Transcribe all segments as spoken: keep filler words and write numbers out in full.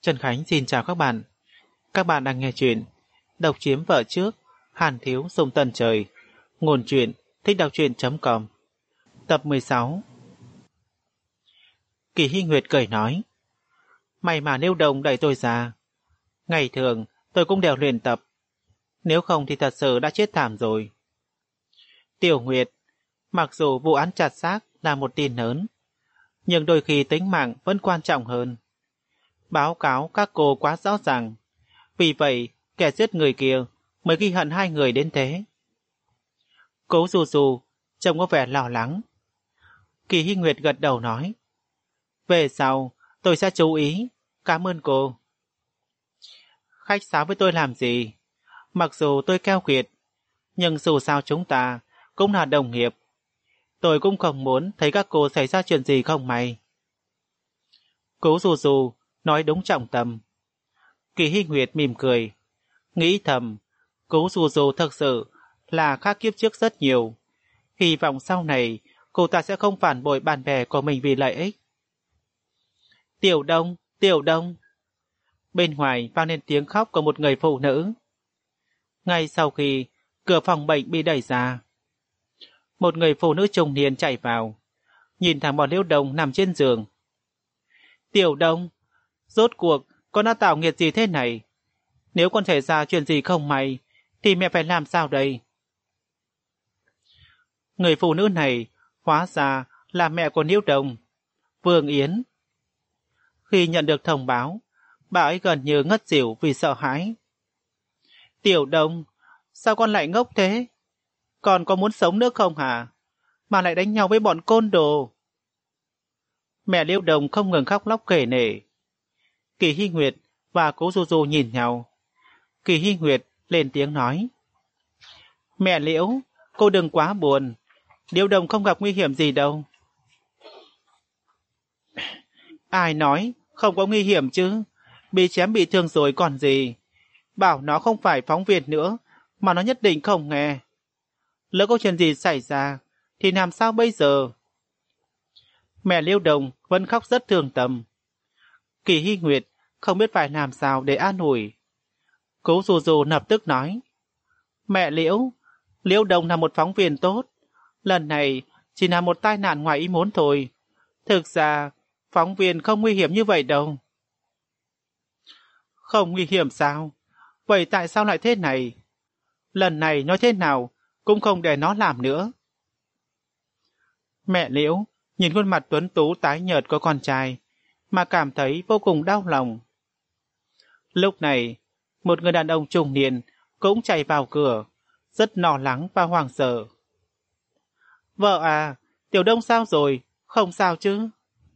Trần Khánh xin chào các bạn. Các bạn đang nghe chuyện Độc chiếm vợ trước, Hàn thiếu sông tần trời. Nguồn truyện thích đọc truyện chấm com. Tập mười sáu. Kỳ Hy Nguyệt cười nói: May mà Niêu Đồng đẩy tôi ra. Ngày thường tôi cũng đều luyện tập, nếu không thì thật sự đã chết thảm rồi. Tiểu Nguyệt, mặc dù vụ án chặt xác là một tin lớn, nhưng đôi khi tính mạng vẫn quan trọng hơn. Báo cáo các cô quá rõ ràng, vì vậy kẻ giết người kia mới ghi hận hai người đến thế. Cố Dù Dù trông có vẻ lo lắng. Kỳ Hy Nguyệt gật đầu nói: Về sau tôi sẽ chú ý, cảm ơn cô. Khách sáo với tôi làm gì? Mặc dù tôi keo kiệt, nhưng dù sao chúng ta cũng là đồng nghiệp. Tôi cũng không muốn thấy các cô xảy ra chuyện gì không may. Cố Dù Dù nói đúng trọng tâm. Kỳ Hy Nguyệt mỉm cười, nghĩ thầm, Cố Dù Dù thật sự là khác kiếp trước rất nhiều. Hy vọng sau này cô ta sẽ không phản bội bạn bè của mình vì lợi ích. Tiểu Đông, Tiểu Đông. Bên ngoài vang lên tiếng khóc của một người phụ nữ. Ngay sau khi cửa phòng bệnh bị đẩy ra, một người phụ nữ trung niên chạy vào, nhìn thẳng bọn Liễu Đông nằm trên giường. Tiểu Đông, rốt cuộc con đã tạo nghiệt gì thế này? Nếu con xảy ra chuyện gì không may thì mẹ phải làm sao đây? Người phụ nữ này hóa ra là mẹ của Liễu Đông, Vương Yến. Khi nhận được thông báo, bà ấy gần như ngất xỉu vì sợ hãi. Tiểu Đông, sao con lại ngốc thế? Con có muốn sống nữa không hả? Mà lại đánh nhau với bọn côn đồ. Mẹ Liễu Đông không ngừng khóc lóc kể nể. Kỳ Hy Nguyệt và Cố Du Du nhìn nhau. Kỳ Hy Nguyệt lên tiếng nói: Mẹ Liễu, cô đừng quá buồn. Liễu Đông không gặp nguy hiểm gì đâu. Ai nói không có nguy hiểm chứ? Bị chém bị thương rồi còn gì. Bảo nó không phải phóng viên nữa mà nó nhất định không nghe. Lỡ có chuyện gì xảy ra thì làm sao bây giờ? Mẹ Liễu Đông vẫn khóc rất thương tâm. Kỳ Hy Nguyệt không biết phải làm sao để an ủi. Cố Dù Dù lập tức nói: Mẹ Liễu, Liễu Đông là một phóng viên tốt. Lần này chỉ là một tai nạn ngoài ý muốn thôi. Thực ra phóng viên không nguy hiểm như vậy đâu. Không nguy hiểm sao? Vậy tại sao lại thế này? Lần này nói thế nào cũng không để nó làm nữa. Mẹ Liễu nhìn khuôn mặt tuấn tú tái nhợt của con trai mà cảm thấy vô cùng đau lòng. Lúc này, một người đàn ông trung niên cũng chạy vào cửa, rất lo lắng và hoảng sợ. Vợ à, Tiểu Đông sao rồi? Không sao chứ?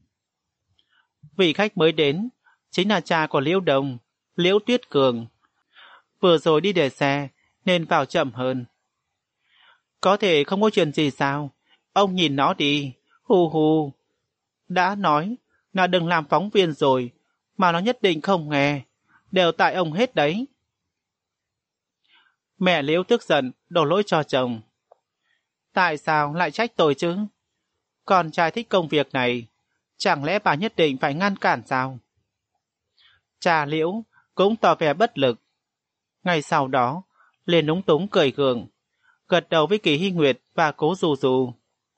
Vị khách mới đến chính là cha của Liễu Đông, Liễu Tuyết Cường. Vừa rồi đi để xe nên vào chậm hơn. Có thể không có chuyện gì sao? Ông nhìn nó đi, hù hù. Đã nói là đừng làm phóng viên rồi, mà nó nhất định không nghe. Đều tại ông hết đấy. Mẹ Liễu tức giận đổ lỗi cho chồng. Tại sao lại trách tôi chứ? Con trai thích công việc này, chẳng lẽ bà nhất định phải ngăn cản sao? Cha Liễu cũng tỏ vẻ bất lực. Ngay sau đó, liền lúng túng cười gượng, gật đầu với Kỳ Hy Nguyệt và Cố Dù Dù.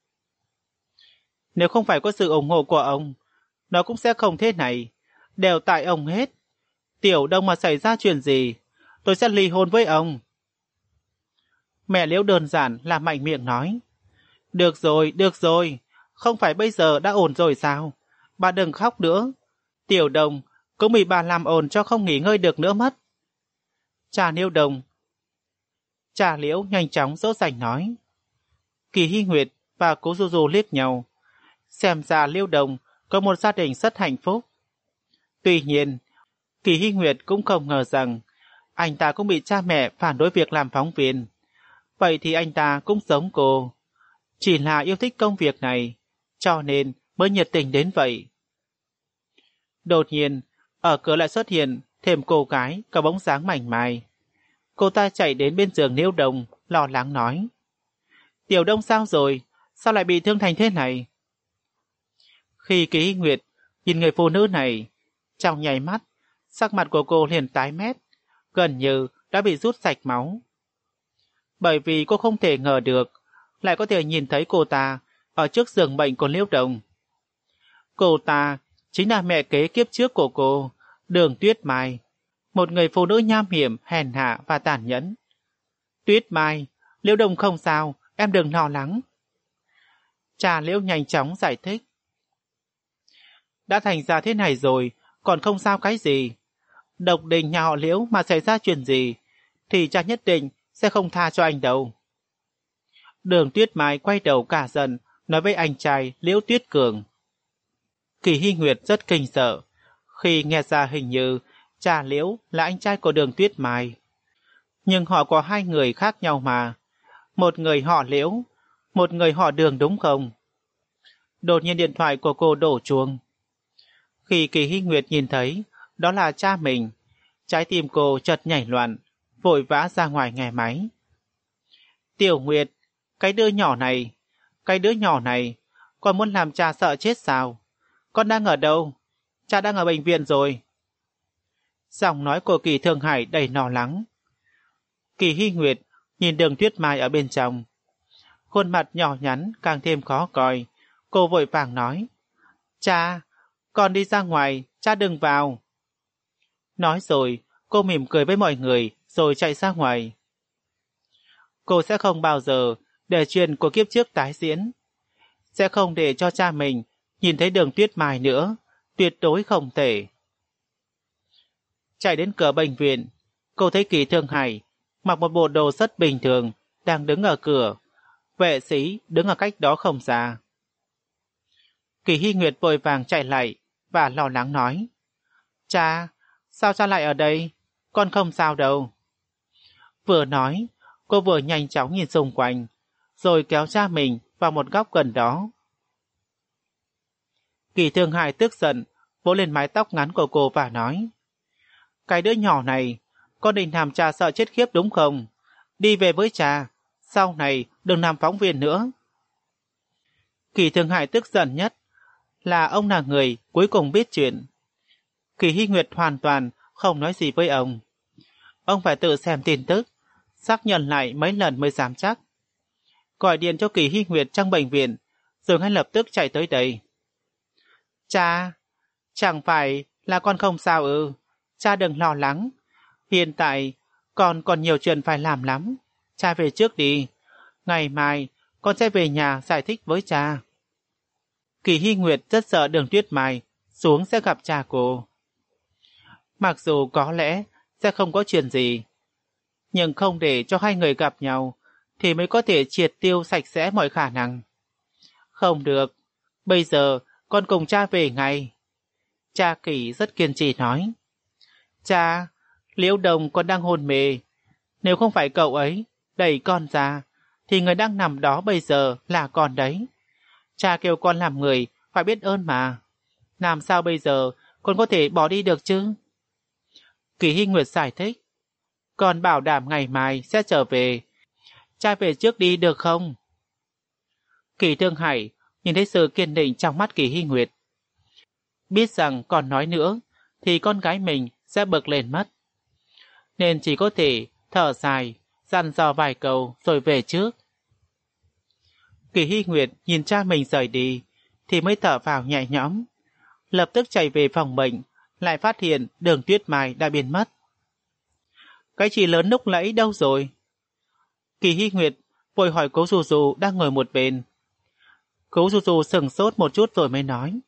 Nếu không phải có sự ủng hộ của ông, nó cũng sẽ không thế này. Đều tại ông hết. Tiểu Đông mà xảy ra chuyện gì, tôi sẽ ly hôn với ông. Mẹ Liễu đơn giản là mạnh miệng nói. Được rồi, được rồi, không phải bây giờ đã ổn rồi sao? Bà đừng khóc nữa. Tiểu Đông cũng bị bà làm ồn cho không nghỉ ngơi được nữa mất. Cha Liễu Đông. Cha Liễu nhanh chóng dỗ dành nói. Kỳ Hy Nguyệt và Cố Du Du liếc nhau. Xem ra Liễu Đông có một gia đình rất hạnh phúc. Tuy nhiên, Kỳ Hy Nguyệt cũng không ngờ rằng anh ta cũng bị cha mẹ phản đối việc làm phóng viên. Vậy thì anh ta cũng giống cô, chỉ là yêu thích công việc này, cho nên mới nhiệt tình đến vậy. Đột nhiên, ở cửa lại xuất hiện thêm cô gái có bóng dáng mảnh mai. Cô ta chạy đến bên giường Liễu Đông, lo lắng nói. Tiểu Đông sao rồi? Sao lại bị thương thành thế này? Khi Kỳ Hy Nguyệt nhìn người phụ nữ này, trong nháy mắt, Sắc mặt của cô liền tái mét, gần như đã bị rút sạch máu. Bởi vì cô không thể ngờ được, lại có thể nhìn thấy cô ta ở trước giường bệnh của Liễu Đồng. Cô ta chính là mẹ kế kiếp trước của cô, Đường Tuyết Mai, một người phụ nữ nham hiểm, hèn hạ và tàn nhẫn. Tuyết Mai, Liễu Đồng không sao, em đừng lo lắng. Cha Liễu nhanh chóng giải thích. Đã thành ra thế này rồi, còn không sao cái gì. Độc đình nhà họ Liễu mà xảy ra chuyện gì, thì cha nhất định sẽ không tha cho anh đâu. Đường Tuyết Mai quay đầu cả giận, nói với anh trai Liễu Tuyết Cường. Kỳ Hy Nguyệt rất kinh sợ, khi nghe ra hình như cha Liễu là anh trai của Đường Tuyết Mai. Nhưng họ có hai người khác nhau mà. Một người họ Liễu, một người họ Đường đúng không? Đột nhiên điện thoại của cô đổ chuông. Khi Kỳ Hy Nguyệt nhìn thấy đó là cha mình, trái tim cô chợt nhảy loạn, vội vã ra ngoài nghe máy. Tiểu Nguyệt, cái đứa nhỏ này, cái đứa nhỏ này, con muốn làm cha sợ chết sao? Con đang ở đâu? Cha đang ở bệnh viện rồi. Giọng nói của Kỳ Thương Hải đầy lo lắng. Kỳ Hy Nguyệt nhìn Đường Tuyết Mai ở bên trong. Khuôn mặt nhỏ nhắn càng thêm khó coi. Cô vội vàng nói. Cha, con đi ra ngoài, cha đừng vào. Nói rồi, cô mỉm cười với mọi người rồi chạy ra ngoài. Cô sẽ không bao giờ để chuyện của kiếp trước tái diễn. Sẽ không để cho cha mình nhìn thấy Đường Tuyết Mai nữa. Tuyệt đối không thể. Chạy đến cửa bệnh viện, cô thấy Kỳ Thương Hải mặc một bộ đồ rất bình thường, đang đứng ở cửa. Vệ sĩ đứng ở cách đó không xa. Kỳ Hy Nguyệt vội vàng chạy lại và lo lắng nói. Cha, sao cha lại ở đây? Con không sao đâu. Vừa nói, cô vừa nhanh chóng nhìn xung quanh, rồi kéo cha mình vào một góc gần đó. Kỳ Thương Hải tức giận, vỗ lên mái tóc ngắn của cô và nói. Cái đứa nhỏ này, con định làm cha sợ chết khiếp đúng không? Đi về với cha, sau này đừng làm phóng viên nữa. Kỳ Thương Hải tức giận nhất là ông là người cuối cùng biết chuyện. Kỳ Hy Nguyệt hoàn toàn không nói gì với ông. Ông phải tự xem tin tức, xác nhận lại mấy lần mới dám chắc. Gọi điện cho Kỳ Hy Nguyệt trong bệnh viện, rồi ngay lập tức chạy tới đây. Cha, chẳng phải là con không sao ư? Cha đừng lo lắng. Hiện tại con còn nhiều chuyện phải làm lắm. Cha về trước đi. Ngày mai con sẽ về nhà giải thích với cha. Kỳ Hy Nguyệt rất sợ Đường Tuyết Mai xuống sẽ gặp cha cô. Mặc dù có lẽ sẽ không có chuyện gì, nhưng không để cho hai người gặp nhau thì mới có thể triệt tiêu sạch sẽ mọi khả năng. Không được, bây giờ con cùng cha về ngay. Cha Kỳ rất kiên trì nói. Cha, Liễu Đồng còn đang hôn mê. Nếu không phải cậu ấy đẩy con ra, thì người đang nằm đó bây giờ là con đấy. Cha kêu con làm người, phải biết ơn mà. Làm sao bây giờ con có thể bỏ đi được chứ? Kỳ Hy Nguyệt giải thích. Con bảo đảm ngày mai sẽ trở về. Cha về trước đi được không? Kỳ Thương Hải nhìn thấy sự kiên định trong mắt Kỳ Hy Nguyệt. Biết rằng còn nói nữa thì con gái mình sẽ bực lên mất. Nên chỉ có thể thở dài, dặn dò vài câu rồi về trước. Kỳ Hy Nguyệt nhìn cha mình rời đi thì mới thở vào nhẹ nhõm. Lập tức chạy về phòng bệnh, lại phát hiện Đường Tuyết Mai đã biến mất. Cái chị lớn lúc nãy đâu rồi? Kỳ Hy Nguyệt vội hỏi Cố Dù Dù đang ngồi một bên. Cố Dù Dù sừng sốt một chút rồi mới nói.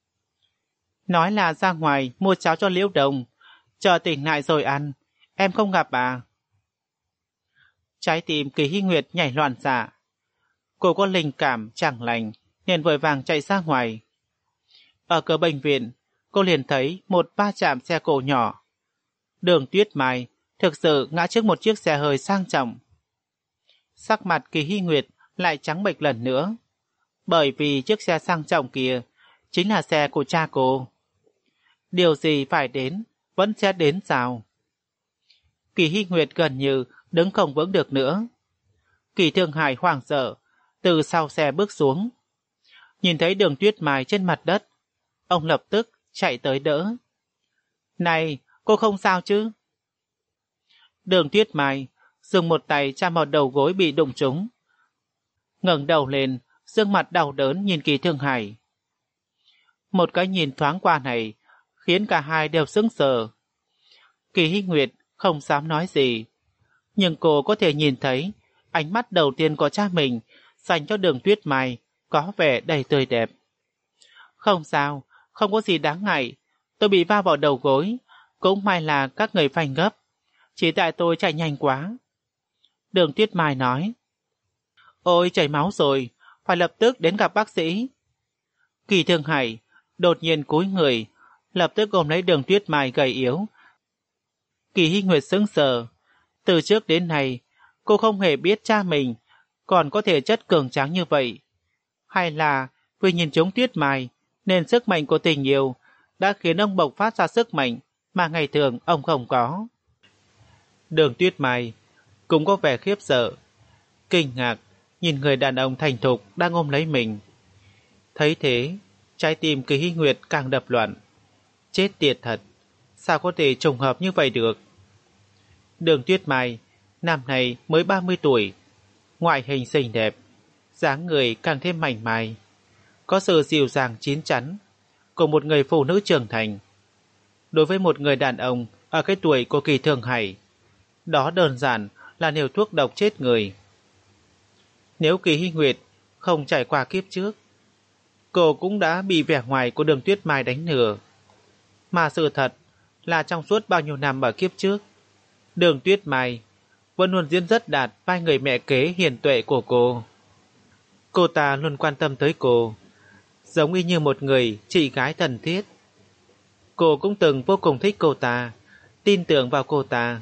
Nói là ra ngoài mua cháo cho Liễu Đồng, chờ tỉnh lại rồi ăn, em không gặp à? Trái tim Kỳ Hy Nguyệt nhảy loạn xạ. Cô có linh cảm chẳng lành nên vội vàng chạy ra ngoài. Ở cửa bệnh viện, cô liền thấy một va chạm xe cộ nhỏ. Đường Tuyết Mai thực sự ngã trước một chiếc xe hơi sang trọng. Sắc mặt Kỳ Hy Nguyệt lại trắng bệch lần nữa, bởi vì chiếc xe sang trọng kia chính là xe của cha cô. Điều gì phải đến vẫn sẽ đến sao? Kỳ Hy Nguyệt gần như đứng không vững được nữa. Kỳ Thương Hải hoảng sợ từ sau xe bước xuống. Nhìn thấy Đường Tuyết Mai trên mặt đất, ông lập tức chạy tới đỡ. Này, cô không sao chứ? Đường Tuyết Mai dùng một tay chạm vào đầu gối bị đụng trúng. Ngẩng đầu lên, gương mặt đau đớn nhìn Kỳ Thương Hải. Một cái nhìn thoáng qua này khiến cả hai đều sững sờ. Kỳ Hinh Nguyệt không dám nói gì, nhưng cô có thể nhìn thấy ánh mắt đầu tiên của cha mình dành cho Đường Tuyết Mai có vẻ đầy tươi đẹp. Không sao, không có gì đáng ngại, tôi bị va vào đầu gối, cũng may là các người phanh gấp, chỉ tại tôi chạy nhanh quá. Đường Tuyết Mai nói. Ôi chảy máu rồi, phải lập tức đến gặp bác sĩ. Kỳ Thương Hải đột nhiên cúi người, lập tức ôm lấy Đường Tuyết Mai gầy yếu. Kỳ Hinh Nguyệt sững sờ, từ trước đến nay cô không hề biết cha mình còn có thể chất cường tráng như vậy. Hay là vì nhìn trúng Tuyết Mai nên sức mạnh của tình yêu đã khiến ông bộc phát ra sức mạnh mà ngày thường ông không có. Đường Tuyết Mai cũng có vẻ khiếp sợ, kinh ngạc nhìn người đàn ông thành thục đang ôm lấy mình. Thấy thế, trái tim Kỳ Hinh Nguyệt càng đập loạn. Chết tiệt thật, sao có thể trùng hợp như vậy được? Đường Tuyết Mai năm nay mới ba mươi tuổi, ngoại hình xinh đẹp, dáng người càng thêm mảnh mai, có sự dịu dàng chín chắn của một người phụ nữ trưởng thành. Đối với một người đàn ông ở cái tuổi của Kỳ Thương Hải, đó đơn giản là liều thuốc độc chết người. Nếu Kỳ Hinh Nguyệt không trải qua kiếp trước, cô cũng đã bị vẻ ngoài của Đường Tuyết Mai đánh nửa. Mà sự thật là trong suốt bao nhiêu năm ở kiếp trước, Đường Tuyết Mai vẫn luôn diễn rất đạt vai người mẹ kế hiền tuệ của cô. Cô ta luôn quan tâm tới cô, giống y như một người chị gái thân thiết. Cô cũng từng vô cùng thích cô ta, tin tưởng vào cô ta.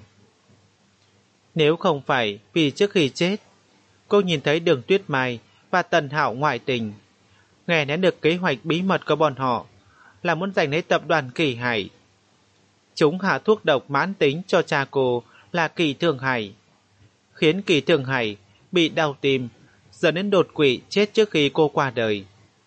Nếu không phải vì trước khi chết, cô nhìn thấy Đường Tuyết Mai và Tần Hạo ngoại tình, nghe nén được kế hoạch bí mật của bọn họ là muốn giành lấy tập đoàn Kỳ Hải. Chúng hạ thuốc độc mãn tính cho cha cô là Kỳ Thương Hải, khiến Kỳ Thương Hải bị đau tim, dẫn đến đột quỵ chết trước khi cô qua đời.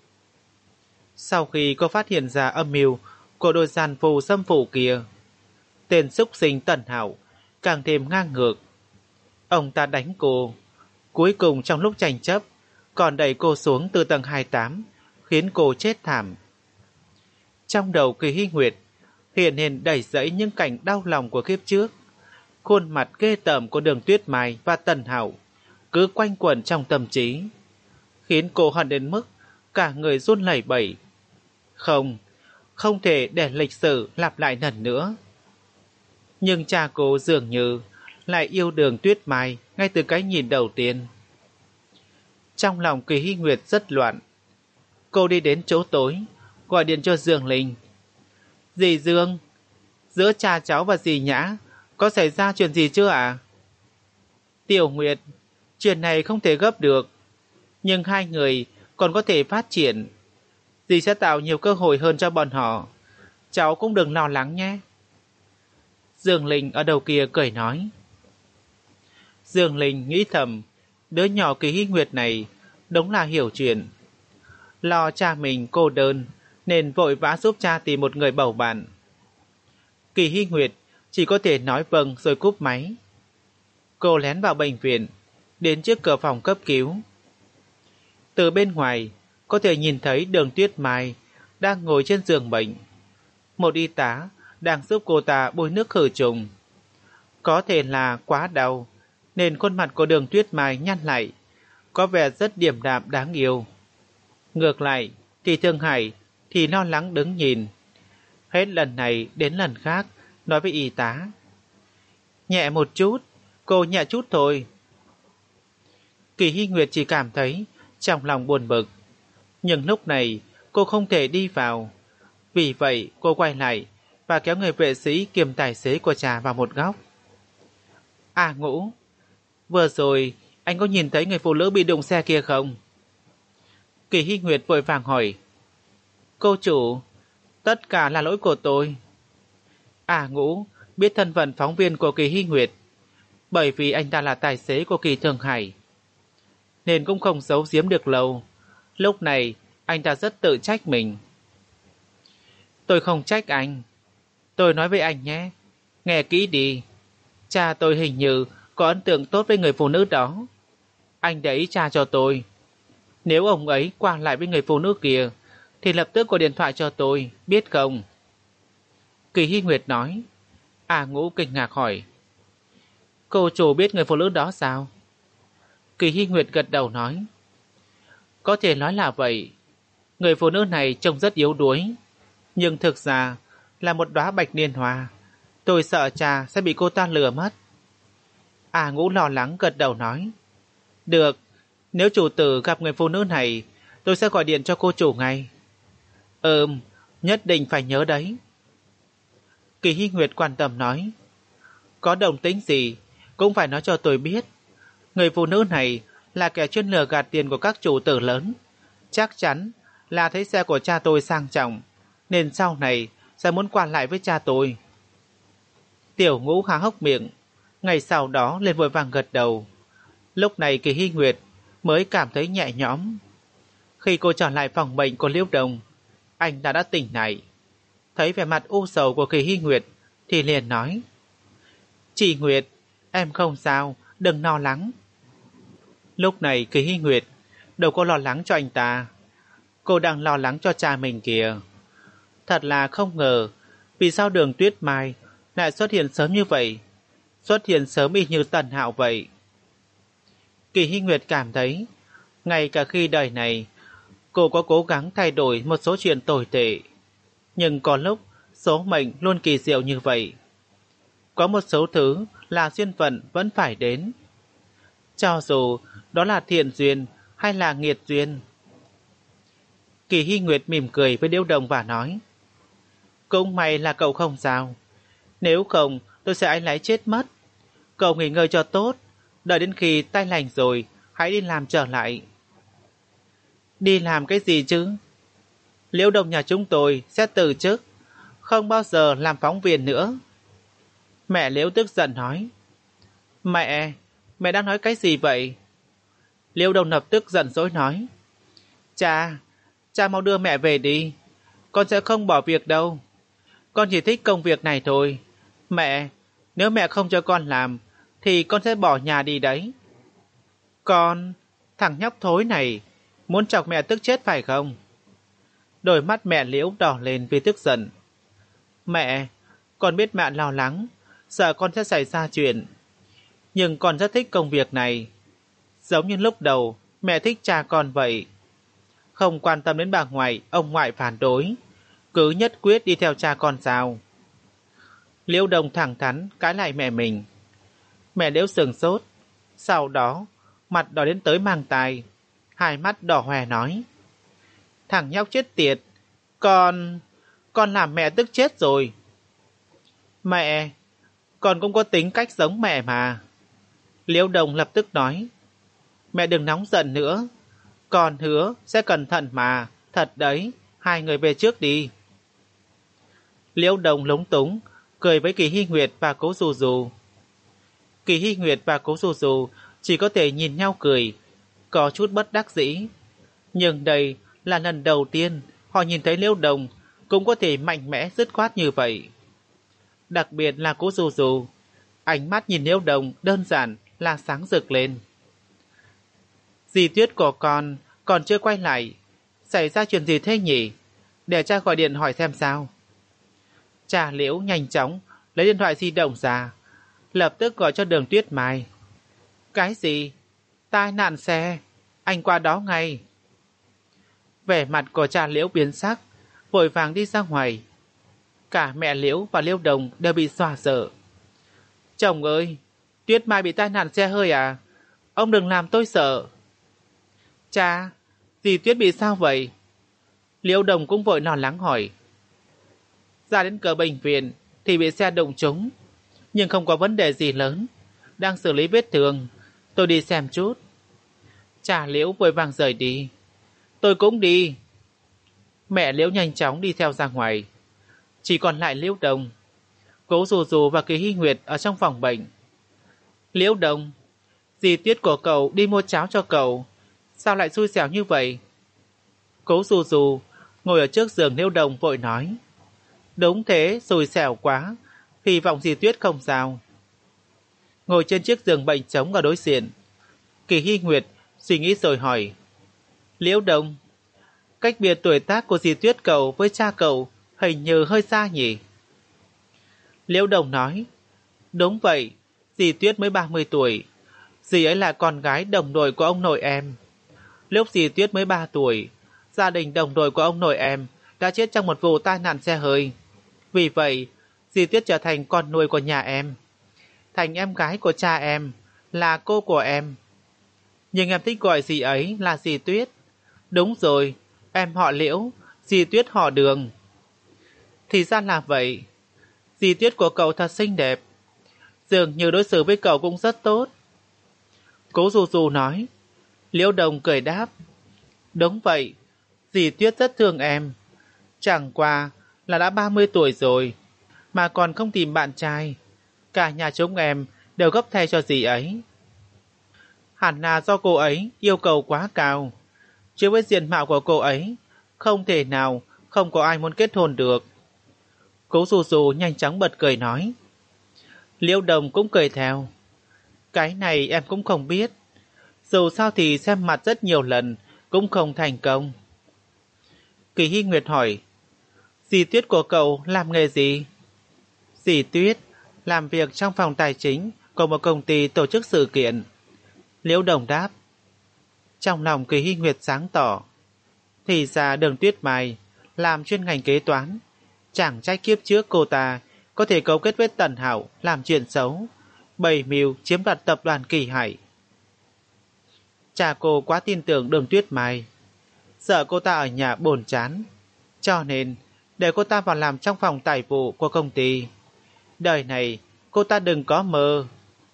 Sau khi cô phát hiện ra âm mưu của đôi gian phù xâm phụ kia, tên xúc sinh Tần Hạo càng thêm ngang ngược. Ông ta đánh cô, cuối cùng trong lúc tranh chấp còn đẩy cô xuống từ tầng hai mươi tám, khiến cô chết thảm. Trong đầu Kỳ Hinh Nguyệt hiện hiện đầy dẫy những cảnh đau lòng của kiếp trước. Khuôn mặt ghê tởm của Đường Tuyết Mai và Tần Hạo cứ quanh quẩn trong tâm trí, khiến cô hận đến mức cả người run lẩy bẩy. Không, không thể để lịch sử lặp lại lần nữa. Nhưng cha cô dường như lại yêu Đường Tuyết Mai ngay từ cái nhìn đầu tiên. Trong lòng Kỳ Hinh Nguyệt rất loạn. Cô đi đến chỗ tối, gọi điện cho Dương Linh. Dì Dương, giữa cha cháu và dì Nhã có xảy ra chuyện gì chưa ạ? À? Tiểu Nguyệt, chuyện này không thể gấp được, nhưng hai người còn có thể phát triển. Dì sẽ tạo nhiều cơ hội hơn cho bọn họ. Cháu cũng đừng lo lắng nhé. Dương Linh ở đầu kia cười nói. Dương Linh nghĩ thầm, đứa nhỏ Kỳ Hinh Nguyệt này đúng là hiểu chuyện. Lo cha mình cô đơn nên vội vã giúp cha tìm một người bầu bạn. Kỳ Hinh Nguyệt chỉ có thể nói vâng rồi cúp máy. Cô lén vào bệnh viện, đến trước cửa phòng cấp cứu. Từ bên ngoài có thể nhìn thấy Đường Tuyết Mai đang ngồi trên giường bệnh. Một y tá đang giúp cô ta bôi nước khử trùng. Có thể là quá đau nên khuôn mặt của Đường Tuyết Mai nhăn lại, có vẻ rất điềm đạm đáng yêu. Ngược lại, Kỳ Thương Hải thì lo lắng đứng nhìn. Hết lần này đến lần khác nói với y tá. Nhẹ một chút, cô nhẹ chút thôi. Kỳ Hinh Nguyệt chỉ cảm thấy trong lòng buồn bực. Nhưng lúc này cô không thể đi vào. Vì vậy cô quay lại và kéo người vệ sĩ kiêm tài xế của trà vào một góc. À Ngũ, vừa rồi anh có nhìn thấy người phụ nữ bị đụng xe kia không? Kỳ Hinh Nguyệt vội vàng hỏi. Cô chủ, tất cả là lỗi của tôi. À Ngũ biết thân phận phóng viên của Kỳ Hinh Nguyệt, bởi vì anh ta là tài xế của Kỳ Thương Hải, nên cũng không giấu giếm được lâu. Lúc này anh ta rất tự trách mình. Tôi không trách anh. Tôi nói với anh nhé, Nghe kỹ đi. Cha tôi hình như có ấn tượng tốt với người phụ nữ đó. Anh để ý cha cho tôi. Nếu ông ấy qua lại với người phụ nữ kia, thì lập tức gọi điện thoại cho tôi, biết không? Kỳ Hy Nguyệt nói. A Ngũ kinh ngạc hỏi. Cô chủ biết người phụ nữ đó sao? Kỳ Hy Nguyệt gật đầu nói. Có thể nói là vậy. Người phụ nữ này trông rất yếu đuối, nhưng thực ra là một đóa bạch liên hoa. Tôi sợ cha sẽ bị cô ta lừa mất. A Ngũ lo lắng gật đầu nói. Được, nếu chủ tử gặp người phụ nữ này, tôi sẽ gọi điện cho cô chủ ngay. Ừm, nhất định phải nhớ đấy. Kỳ Hy Nguyệt quan tâm nói. Có đồng tính gì cũng phải nói cho tôi biết. Người phụ nữ này là kẻ chuyên lừa gạt tiền của các chủ tử lớn. Chắc chắn là thấy xe của cha tôi sang trọng, nên sau này sẽ muốn qua lại với cha tôi. Tiểu Ngũ há hốc miệng, ngày sau đó lên vội vàng gật đầu. Lúc này Kỳ Hy Nguyệt mới cảm thấy nhẹ nhõm. Khi cô trở lại phòng bệnh của Liễu Đồng, anh đã đã tỉnh lại. Thấy vẻ mặt u sầu của Kỳ Hy Nguyệt thì liền nói. Chị Nguyệt, em không sao, đừng lo lắng. Lúc này Kỳ Hy Nguyệt đâu có lo lắng cho anh ta. Cô đang lo lắng cho cha mình kìa. Thật là không ngờ, vì sao Đường Tuyết Mai lại xuất hiện sớm như vậy, xuất hiện sớm y như Tần Hạo vậy. Kỳ Hy Nguyệt cảm thấy, ngay cả khi đời này, cô có cố gắng thay đổi một số chuyện tồi tệ, nhưng có lúc số mệnh luôn kỳ diệu như vậy. Có một số thứ là duyên phận vẫn phải đến, cho dù đó là thiện duyên hay là nghiệt duyên. Kỳ Hy Nguyệt mỉm cười với Liễu Đồng và nói. Cũng may là cậu không sao. Nếu không tôi sẽ áy náy chết mất. Cậu nghỉ ngơi cho tốt, đợi đến khi tay lành rồi hãy đi làm trở lại. Đi làm cái gì chứ? Liễu Đồng nhà chúng tôi sẽ từ chức, không bao giờ làm phóng viên nữa. Mẹ Liễu tức giận nói. Mẹ, mẹ đang nói cái gì vậy? Liễu Đồng lập tức giận dỗi nói. Cha, cha mau đưa mẹ về đi. Con sẽ không bỏ việc đâu. Con chỉ thích công việc này thôi. Mẹ, nếu mẹ không cho con làm, thì con sẽ bỏ nhà đi đấy. Con, thằng nhóc thối này, muốn chọc mẹ tức chết phải không? Đôi mắt mẹ Liễu đỏ lên vì tức giận. Mẹ, con biết mẹ lo lắng, sợ con sẽ xảy ra chuyện. Nhưng con rất thích công việc này. Giống như lúc đầu, mẹ thích cha con vậy. Không quan tâm đến bà ngoại, ông ngoại phản đối, cứ nhất quyết đi theo cha con sao? Liễu Đồng thẳng thắn cãi lại mẹ mình. Mẹ Liễu sừng sốt, sau đó mặt đỏ đến tới mang tai, hai mắt đỏ hoe nói. Thằng nhóc chết tiệt, con... con làm mẹ tức chết rồi. Mẹ, con cũng có tính cách giống mẹ mà. Liễu Đồng lập tức nói. Mẹ đừng nóng giận nữa, con hứa sẽ cẩn thận mà, thật đấy, hai người về trước đi. Liễu Đồng lúng túng, cười với Kỳ Hy Nguyệt và Cố Dù Dù. Kỳ Hy Nguyệt và Cố Dù Dù chỉ có thể nhìn nhau cười, có chút bất đắc dĩ. Nhưng đây là lần đầu tiên họ nhìn thấy Liễu Đồng cũng có thể mạnh mẽ dứt khoát như vậy. Đặc biệt là Cố Dù Dù, ánh mắt nhìn Liễu Đồng đơn giản là sáng rực lên. Dì Tuyết của con còn chưa quay lại, xảy ra chuyện gì thế nhỉ? Để cha gọi điện hỏi xem sao. Cha Liễu nhanh chóng lấy điện thoại di động ra, lập tức gọi cho Đường Tuyết Mai. Cái gì? Tai nạn xe, anh qua đó ngay. Vẻ mặt của cha Liễu biến sắc, vội vàng đi ra ngoài. Cả mẹ Liễu và Liễu Đồng đều bị dọa sợ. Chồng ơi, Tuyết Mai bị tai nạn xe hơi à? Ông đừng làm tôi sợ. Cha, dì Tuyết bị sao vậy? Liễu Đồng cũng vội lo lắng hỏi. Ra đến cửa bệnh viện thì bị xe đụng trúng, nhưng không có vấn đề gì lớn, đang xử lý vết thương, tôi đi xem chút. Cha Liễu vội vàng rời đi. Tôi cũng đi. Mẹ Liễu nhanh chóng đi theo ra ngoài. Chỉ còn lại Liễu Đồng, Cố Dù Dù và Kỳ Hy Nguyệt ở trong phòng bệnh. Liễu Đồng, dì Tuyết của cậu đi mua cháo cho cậu, sao lại xui xẻo như vậy? Cố Dù Dù ngồi ở trước giường Liễu Đồng vội nói. Đúng thế, xui xẻo quá, Hy vọng dì Tuyết không sao. Ngồi trên chiếc giường bệnh trống ở đối diện, Kỳ Hy Nguyệt suy nghĩ rồi hỏi. Liễu Đồng, cách biệt tuổi tác của dì Tuyết cậu với cha cậu hình như hơi xa nhỉ? Liễu Đồng nói. Đúng vậy, dì Tuyết mới ba mươi tuổi. Dì ấy là con gái đồng đội của ông nội em. Lúc dì Tuyết mới ba tuổi, gia đình đồng đội của ông nội em đã chết trong một vụ tai nạn xe hơi. Vì vậy, dì Tuyết trở thành con nuôi của nhà em, thành em gái của cha em, là cô của em. Nhưng em thích gọi dì ấy là dì Tuyết. Đúng rồi, em họ Liễu, dì Tuyết họ Đường. Thì ra là vậy. Dì Tuyết của cậu thật xinh đẹp, dường như đối xử với cậu cũng rất tốt. Cố Dù Dù nói. Liễu Đồng cười đáp. Đúng vậy, dì Tuyết rất thương em. Chẳng qua là đã ba mươi tuổi rồi mà còn không tìm bạn trai. Cả nhà chúng em đều gấp thay cho dì ấy. Hẳn là do cô ấy yêu cầu quá cao. Chứ với diện mạo của cô ấy, không thể nào không có ai muốn kết hôn được. Cố Dù Dù nhanh chóng bật cười nói. Liễu Đồng cũng cười theo. Cái này em cũng không biết. Dù sao thì xem mặt rất nhiều lần cũng không thành công. Kỳ Hy Nguyệt hỏi. Dì Tuyết của cậu làm nghề gì? Dì Tuyết làm việc trong phòng tài chính của một công ty tổ chức sự kiện. Liễu Đồng đáp. Trong lòng Kỳ Hy Nguyệt sáng tỏ. Thì ra Đường Tuyết Mai làm chuyên ngành kế toán. Chẳng trách kiếp trước cô ta có thể cấu kết với Tần Hạo làm chuyện xấu, bày mưu chiếm đoạt tập đoàn Kỳ Hải. Cha cô quá tin tưởng Đường Tuyết Mai, sợ cô ta ở nhà buồn chán, cho nên để cô ta vào làm trong phòng tài vụ của công ty. Đời này cô ta đừng có mơ.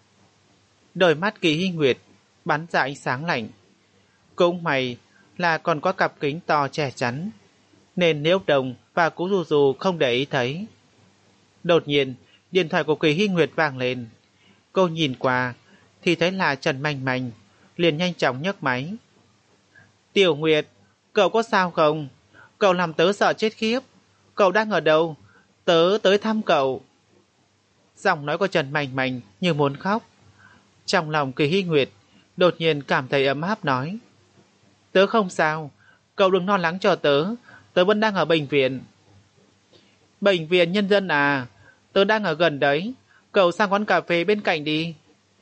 Đôi mắt Kỳ Hy Nguyệt bắn ra ánh sáng lạnh. Cũng may là còn có cặp kính to che chắn, nên Liễu Đồng và Cố Dù Dù không để ý thấy. Đột nhiên, điện thoại của Kỳ Hy Nguyệt vang lên. Cô nhìn qua thì thấy là Trần Manh Manh, liền nhanh chóng nhấc máy. Tiểu Nguyệt, cậu có sao không? Cậu làm tớ sợ chết khiếp. Cậu đang ở đâu? Tớ tới thăm cậu. Giọng nói của Trần Manh Manh như muốn khóc. Trong lòng Kỳ Hy Nguyệt đột nhiên cảm thấy ấm áp nói. Tớ không sao, cậu đừng lo lắng cho tớ. Tớ vẫn đang ở bệnh viện. Bệnh viện Nhân dân à? Tớ đang ở gần đấy. Cậu sang quán cà phê bên cạnh đi.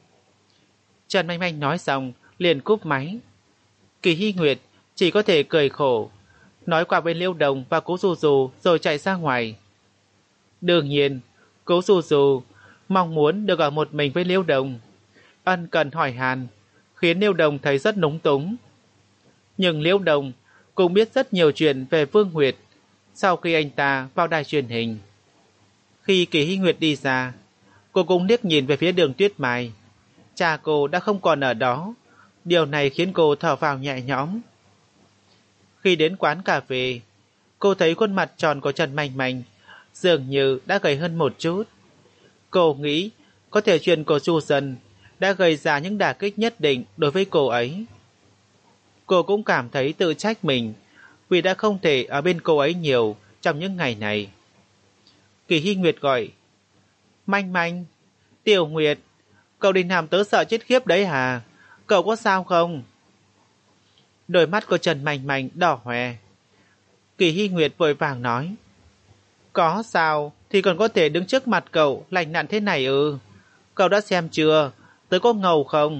Trần Manh Manh nói xong liền cúp máy. Kỳ Hy Nguyệt chỉ có thể cười khổ, nói qua bên Liễu Đồng và Cố Dù Dù rồi chạy ra ngoài. Đương nhiên, Cố Dù Dù mong muốn được ở một mình với Liễu Đồng, ân cần hỏi han, khiến Liễu Đồng thấy rất núng túng. Nhưng Liễu Đồng cũng biết rất nhiều chuyện về Vương Nguyệt sau khi anh ta vào đài truyền hình. Khi Kỳ Hy Nguyệt đi ra, cô cũng liếc nhìn về phía Đường Tuyết Mai. Cha cô đã không còn ở đó. Điều này khiến cô thở phào nhẹ nhõm. Khi đến quán cà phê, cô thấy khuôn mặt tròn của Trần Manh Manh dường như đã gầy hơn một chút. Cô nghĩ có thể chuyện của Chu Dân đã gây ra những đả kích nhất định đối với cô ấy. Cô cũng cảm thấy tự trách mình vì đã không thể ở bên cô ấy nhiều trong những ngày này. Kỳ Hy Nguyệt gọi. Manh Manh, Tiểu Nguyệt, cậu định làm tớ sợ chết khiếp đấy hả? Cậu có sao không? Đôi mắt của Trần Manh Manh đỏ hoe. Kỳ Hy Nguyệt vội vàng nói. Có sao thì còn có thể đứng trước mặt cậu lành lặn thế này ư? Cậu đã xem chưa? Tớ có ngầu không?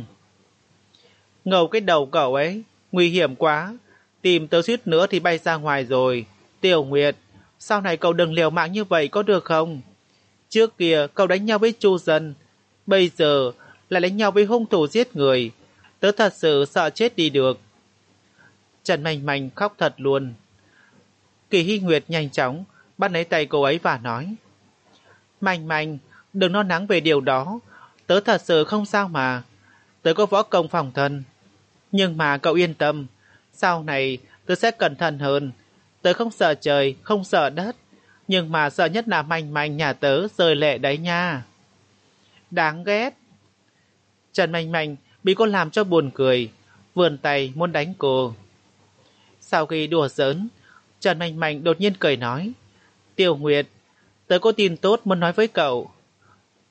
Ngầu cái đầu cậu ấy, nguy hiểm quá. Tìm tớ suýt nữa thì bay ra ngoài rồi. Tiểu Nguyệt, sau này cậu đừng liều mạng như vậy có được không? Trước kia cậu đánh nhau với Chu Dân, bây giờ lại đánh nhau với hung thủ giết người. Tớ thật sự sợ chết đi được. Trần Manh Manh khóc thật luôn. Kỳ Hy Nguyệt nhanh chóng bắt lấy tay cô ấy và nói. Manh Manh, đừng lo lắng về điều đó. Tớ thật sự không sao mà. Tớ có võ công phòng thân. Nhưng mà cậu yên tâm, sau này tớ sẽ cẩn thận hơn. Tớ không sợ trời, không sợ đất, nhưng mà sợ nhất là Manh Manh nhà tớ rơi lệ đấy nha. Đáng ghét. Trần Manh Manh bị cô làm cho buồn cười, vươn tay muốn đánh cô. Sau khi đùa giỡn, Trần Manh Manh đột nhiên cười nói. Tiểu Nguyệt, tớ có tin tốt muốn nói với cậu.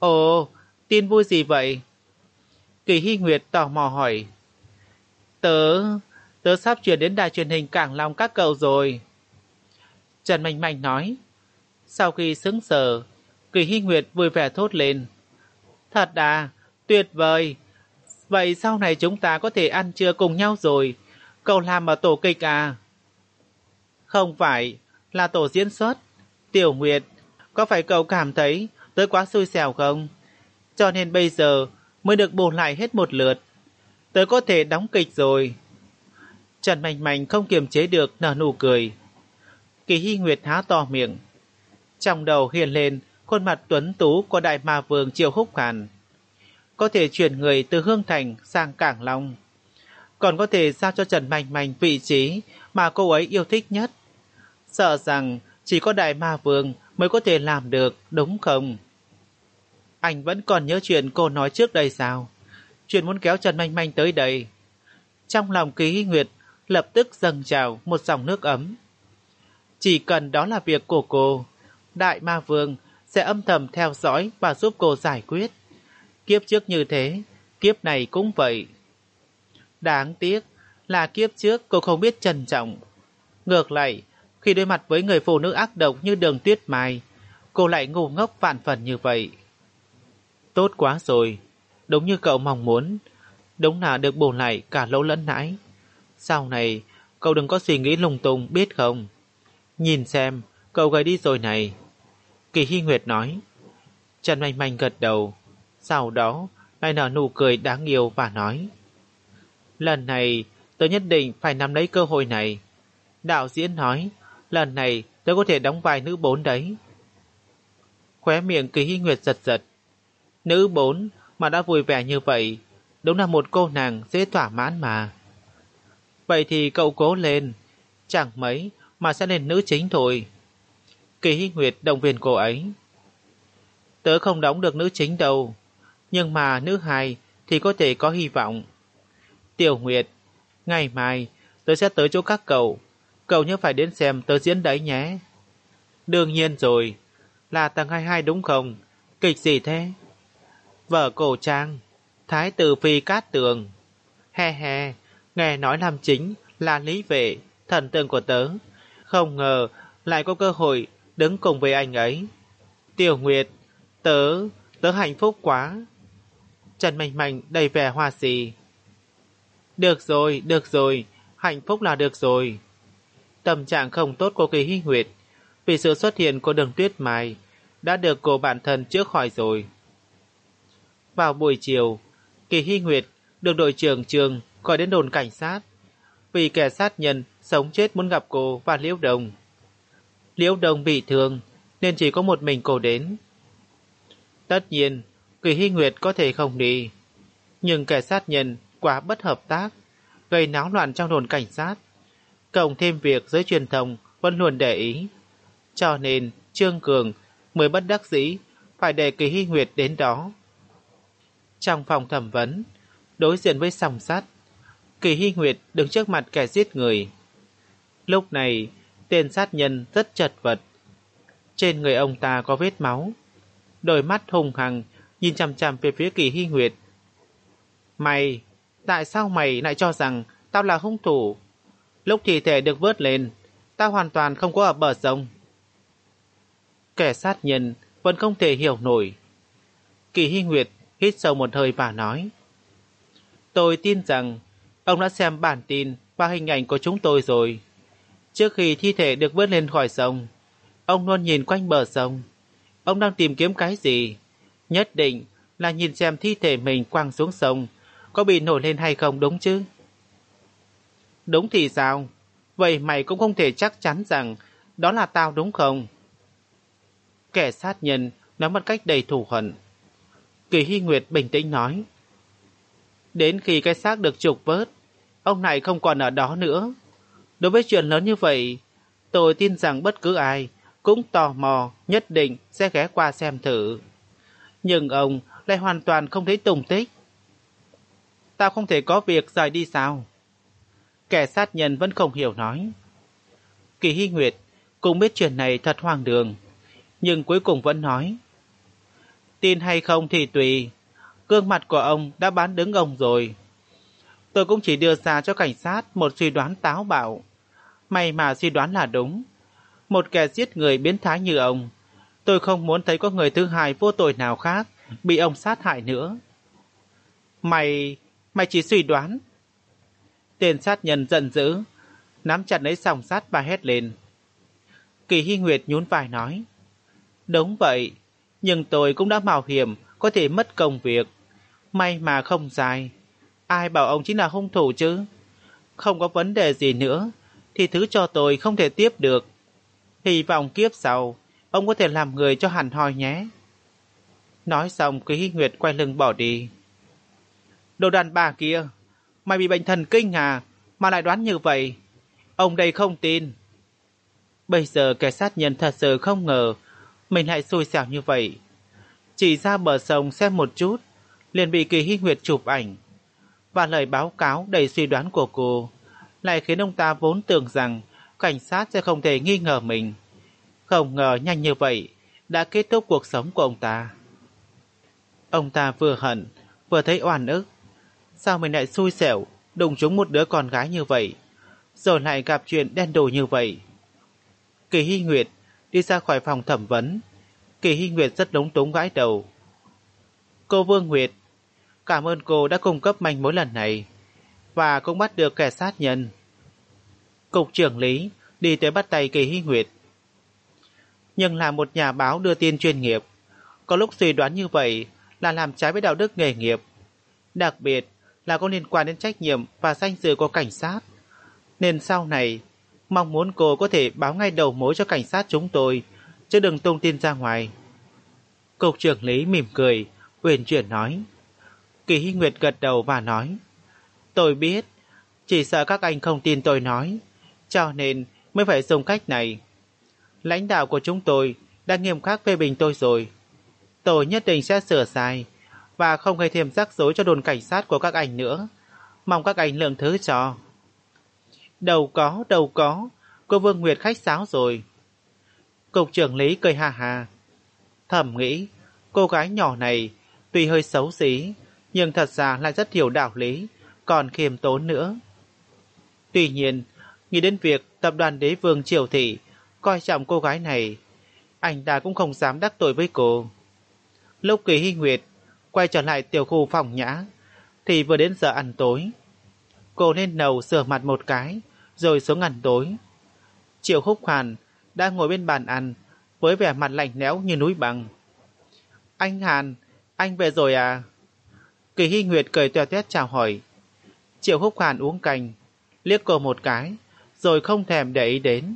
Ồ, tin vui gì vậy? Kỳ Hy Nguyệt tò mò hỏi. Tớ, tớ sắp chuyển đến đài truyền hình Cảng Long các cậu rồi. Trần Mạnh Mạnh nói. Sau khi sững sờ, Kỳ Hy Nguyệt vui vẻ thốt lên. Thật à, tuyệt vời. Vậy sau này chúng ta có thể ăn trưa cùng nhau rồi. Cậu làm ở tổ kịch à? Không phải, là tổ diễn xuất. Tiểu Nguyệt, có phải cậu cảm thấy tớ quá xui xẻo không? Cho nên bây giờ mới được bù lại hết một lượt. Tớ có thể đóng kịch rồi. Trần Mạnh Mạnh không kiềm chế được nở nụ cười. Kỳ Hy Nguyệt há to miệng. Trong đầu hiện lên khuôn mặt tuấn tú của đại ma vương Triệu Húc Hàn. Có thể chuyển người từ Hương Thành sang Cảng Long. Còn có thể giao cho Trần Mạnh Mạnh vị trí mà cô ấy yêu thích nhất. Sợ rằng chỉ có đại ma vương mới có thể làm được, đúng không? Anh vẫn còn nhớ chuyện cô nói trước đây sao? Chuyện muốn kéo Trần Mạnh Mạnh tới đây. Trong lòng Kỳ Hy Nguyệt lập tức dâng trào một dòng nước ấm. Chỉ cần đó là việc của cô, đại ma vương sẽ âm thầm theo dõi và giúp cô giải quyết. Kiếp trước như thế, kiếp này cũng vậy. Đáng tiếc là kiếp trước cô không biết trân trọng. Ngược lại, khi đối mặt với người phụ nữ ác độc như Đường Tuyết Mai, cô lại ngu ngốc vạn phần như vậy. Tốt quá rồi, đúng như cậu mong muốn. Đúng là được bù lại cả lỗ lẫn nãi. Sau này, cậu đừng có suy nghĩ lung tung, biết không? Nhìn xem, cậu gầy đi rồi này. Kỳ Hy Nguyệt nói. Trần Mạnh Mạnh gật đầu. Sau đó, lại nở nụ cười đáng yêu và nói. Lần này, tớ nhất định phải nắm lấy cơ hội này. Đạo diễn nói, lần này tớ có thể đóng vai nữ bốn đấy. Khóe miệng Kỳ Hy Nguyệt giật giật. Nữ bốn mà đã vui vẻ như vậy, đúng là một cô nàng dễ thỏa mãn mà. Vậy thì cậu cố lên, chẳng mấy mà sẽ lên nữ chính thôi. Kỳ Hy Nguyệt động viên cô ấy. Tớ không đóng được nữ chính đâu, nhưng mà nữ hài thì có thể có hy vọng. Tiểu Nguyệt, ngày mai tớ sẽ tới chỗ các cậu. Cậu nhớ phải đến xem tớ diễn đấy nhé. Đương nhiên rồi, là tầng hai mươi hai đúng không? Kịch gì thế? Vở cổ trang, Thái tử Phi Cát Tường. He he, nghe nói làm chính là Lý Vệ, thần tượng của tớ. Không ngờ lại có cơ hội đứng cùng với anh ấy. Tiểu Nguyệt, tớ, tớ hạnh phúc quá. Trần Mạnh Mạnh đầy vẻ hoa xì. Được rồi, được rồi, hạnh phúc là được rồi. Tâm trạng không tốt của Kỳ Hy Nguyệt vì sự xuất hiện của Đường Tuyết Mai đã được cô bản thân chữa khỏi rồi. Vào buổi chiều, Kỳ Hy Nguyệt được đội trưởng Trường gọi đến đồn cảnh sát vì kẻ sát nhân sống chết muốn gặp cô và Liễu Đồng. Liễu Đồng bị thương nên chỉ có một mình cô đến. Tất nhiên, Kỳ Hy Nguyệt có thể không đi, nhưng kẻ sát nhân quá bất hợp tác, gây náo loạn trong đồn cảnh sát. Cộng thêm việc giới truyền thông vẫn luôn để ý, cho nên Trương Cường mới bất đắc dĩ phải để Kỳ Hy Nguyệt đến đó. Trong phòng thẩm vấn, đối diện với song sắt, Kỳ Hy Nguyệt đứng trước mặt kẻ giết người. Lúc này, tên sát nhân rất chật vật. Trên người ông ta có vết máu, đôi mắt hung hăng nhìn chằm chằm về phía Kỳ Hy Nguyệt. Mày, tại sao mày lại cho rằng tao là hung thủ? Lúc thi thể được vớt lên, tao hoàn toàn không có ở bờ sông. Kẻ sát nhân vẫn không thể hiểu nổi. Kỳ Hy Nguyệt hít sâu một hơi và nói. Tôi tin rằng ông đã xem bản tin và hình ảnh của chúng tôi rồi. Trước khi thi thể được vớt lên khỏi sông, ông luôn nhìn quanh bờ sông. Ông đang tìm kiếm cái gì? Nhất định là nhìn xem thi thể mình quăng xuống sông có bị nổi lên hay không, đúng chứ? Đúng thì sao? Vậy mày cũng không thể chắc chắn rằng đó là tao đúng không? Kẻ sát nhân nói một cách đầy thù hận. Kỳ Hy Nguyệt bình tĩnh nói. Đến khi cái xác được trục vớt, ông này không còn ở đó nữa. Đối với chuyện lớn như vậy, tôi tin rằng bất cứ ai cũng tò mò nhất định sẽ ghé qua xem thử. Nhưng ông lại hoàn toàn không thấy tung tích. Tao không thể có việc rời đi sao? Kẻ sát nhân vẫn không hiểu nói. Kỳ Hy Nguyệt cũng biết chuyện này thật hoang đường, nhưng cuối cùng vẫn nói. Tin hay không thì tùy. Gương mặt của ông đã bán đứng ông rồi. Tôi cũng chỉ đưa ra cho cảnh sát một suy đoán táo bạo. May mà suy đoán là đúng. Một kẻ giết người biến thái như ông, tôi không muốn thấy có người thứ hai vô tội nào khác bị ông sát hại nữa. Mày, mày chỉ suy đoán. Tên sát nhân giận dữ, nắm chặt lấy sòng sắt và hét lên. Kỳ Hy Nguyệt nhún vai nói. Đúng vậy, nhưng tôi cũng đã mạo hiểm có thể mất công việc. May mà không dài. Ai bảo ông chính là hung thủ chứ? Không có vấn đề gì nữa thì thứ cho tôi không thể tiếp được. Hy vọng kiếp sau ông có thể làm người cho hẳn hoi nhé. Nói xong Kỳ Hy Nguyệt quay lưng bỏ đi. Đồ đàn bà kia, mày bị bệnh thần kinh à mà lại đoán như vậy? Ông đây không tin. Bây giờ kẻ sát nhân thật sự không ngờ mình lại xui xẻo như vậy. Chỉ ra bờ sông xem một chút liền bị Kỳ Hy Nguyệt chụp ảnh. Và lời báo cáo đầy suy đoán của cô lại khiến ông ta vốn tưởng rằng cảnh sát sẽ không thể nghi ngờ mình. Không ngờ nhanh như vậy đã kết thúc cuộc sống của ông ta. Ông ta vừa hận vừa thấy oan ức. Sao mình lại xui xẻo đụng trúng một đứa con gái như vậy, rồi lại gặp chuyện đen đủi như vậy. Kỳ Hy Nguyệt đi ra khỏi phòng thẩm vấn. Kỳ Hy Nguyệt rất lúng túng gãi đầu. Cô Vương Nguyệt, cảm ơn cô đã cung cấp manh mối lần này và cũng bắt được kẻ sát nhân. Cục trưởng Lý đi tới bắt tay Kỳ Hy Nguyệt. Nhưng là một nhà báo đưa tin chuyên nghiệp, có lúc suy đoán như vậy là làm trái với đạo đức nghề nghiệp, đặc biệt là có liên quan đến trách nhiệm và danh dự của cảnh sát. Nên sau này mong muốn cô có thể báo ngay đầu mối cho cảnh sát chúng tôi, chứ đừng tung tin ra ngoài. Cục trưởng Lý mỉm cười, uyển chuyển nói. Kỳ Hy Nguyệt gật đầu và nói. Tôi biết, chỉ sợ các anh không tin tôi nói, cho nên mới phải dùng cách này. Lãnh đạo của chúng tôi đã nghiêm khắc phê bình tôi rồi. Tôi nhất định sẽ sửa sai và không gây thêm rắc rối cho đồn cảnh sát của các anh nữa. Mong các anh lượng thứ cho. Đâu có, đâu có, cô Vương Nguyệt khách sáo rồi. Cục trưởng Lý cười ha ha. Thầm nghĩ, cô gái nhỏ này tuy hơi xấu xí, nhưng thật ra lại rất hiểu đạo lý, còn khiêm tốn nữa. Tuy nhiên, nghĩ đến việc tập đoàn Đế Vương Triều Thị coi trọng cô gái này, anh ta cũng không dám đắc tội với cô. Lúc Kỳ Hy Nguyệt quay trở lại tiểu khu phòng nhã, thì vừa đến giờ ăn tối. Cô lên lầu rửa mặt một cái, rồi xuống ăn tối. Triệu Húc Hàn đang ngồi bên bàn ăn, với vẻ mặt lạnh lẽo như núi băng. Anh Hàn, anh về rồi à? Kỳ Hy Nguyệt cười toét toét chào hỏi. Triệu Húc Hàn uống canh, liếc cô một cái, rồi không thèm để ý đến.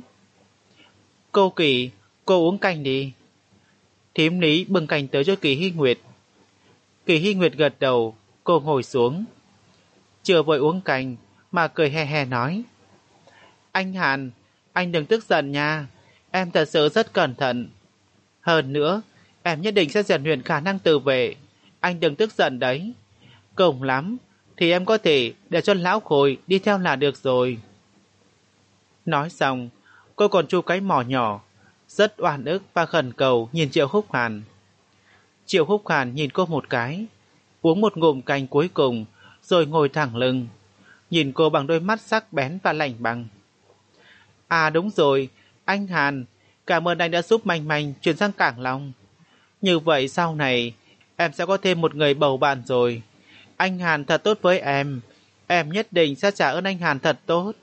Cô Kỳ, cô uống canh đi. Thím Lý bưng canh tới cho Kỳ Hy Nguyệt. Kỳ Hy Nguyệt gật đầu, cô ngồi xuống. Chưa vội uống canh mà cười he he nói. Anh Hàn, anh đừng tức giận nha, em thật sự rất cẩn thận. Hơn nữa, em nhất định sẽ rèn luyện khả năng tự vệ, anh đừng tức giận đấy. Cùng lắm thì em có thể để cho lão Khôi đi theo là được rồi. Nói xong, cô còn chu cái mỏ nhỏ, rất oan ức và khẩn cầu nhìn Triệu Húc Hàn. Triệu Húc Hàn nhìn cô một cái, uống một ngụm canh cuối cùng, rồi ngồi thẳng lưng, nhìn cô bằng đôi mắt sắc bén và lạnh băng. À đúng rồi, anh Hàn, cảm ơn anh đã giúp Manh Manh chuyển sang Cảng Long. Như vậy sau này, em sẽ có thêm một người bầu bạn rồi. Anh Hàn thật tốt với em, em nhất định sẽ trả ơn anh Hàn thật tốt.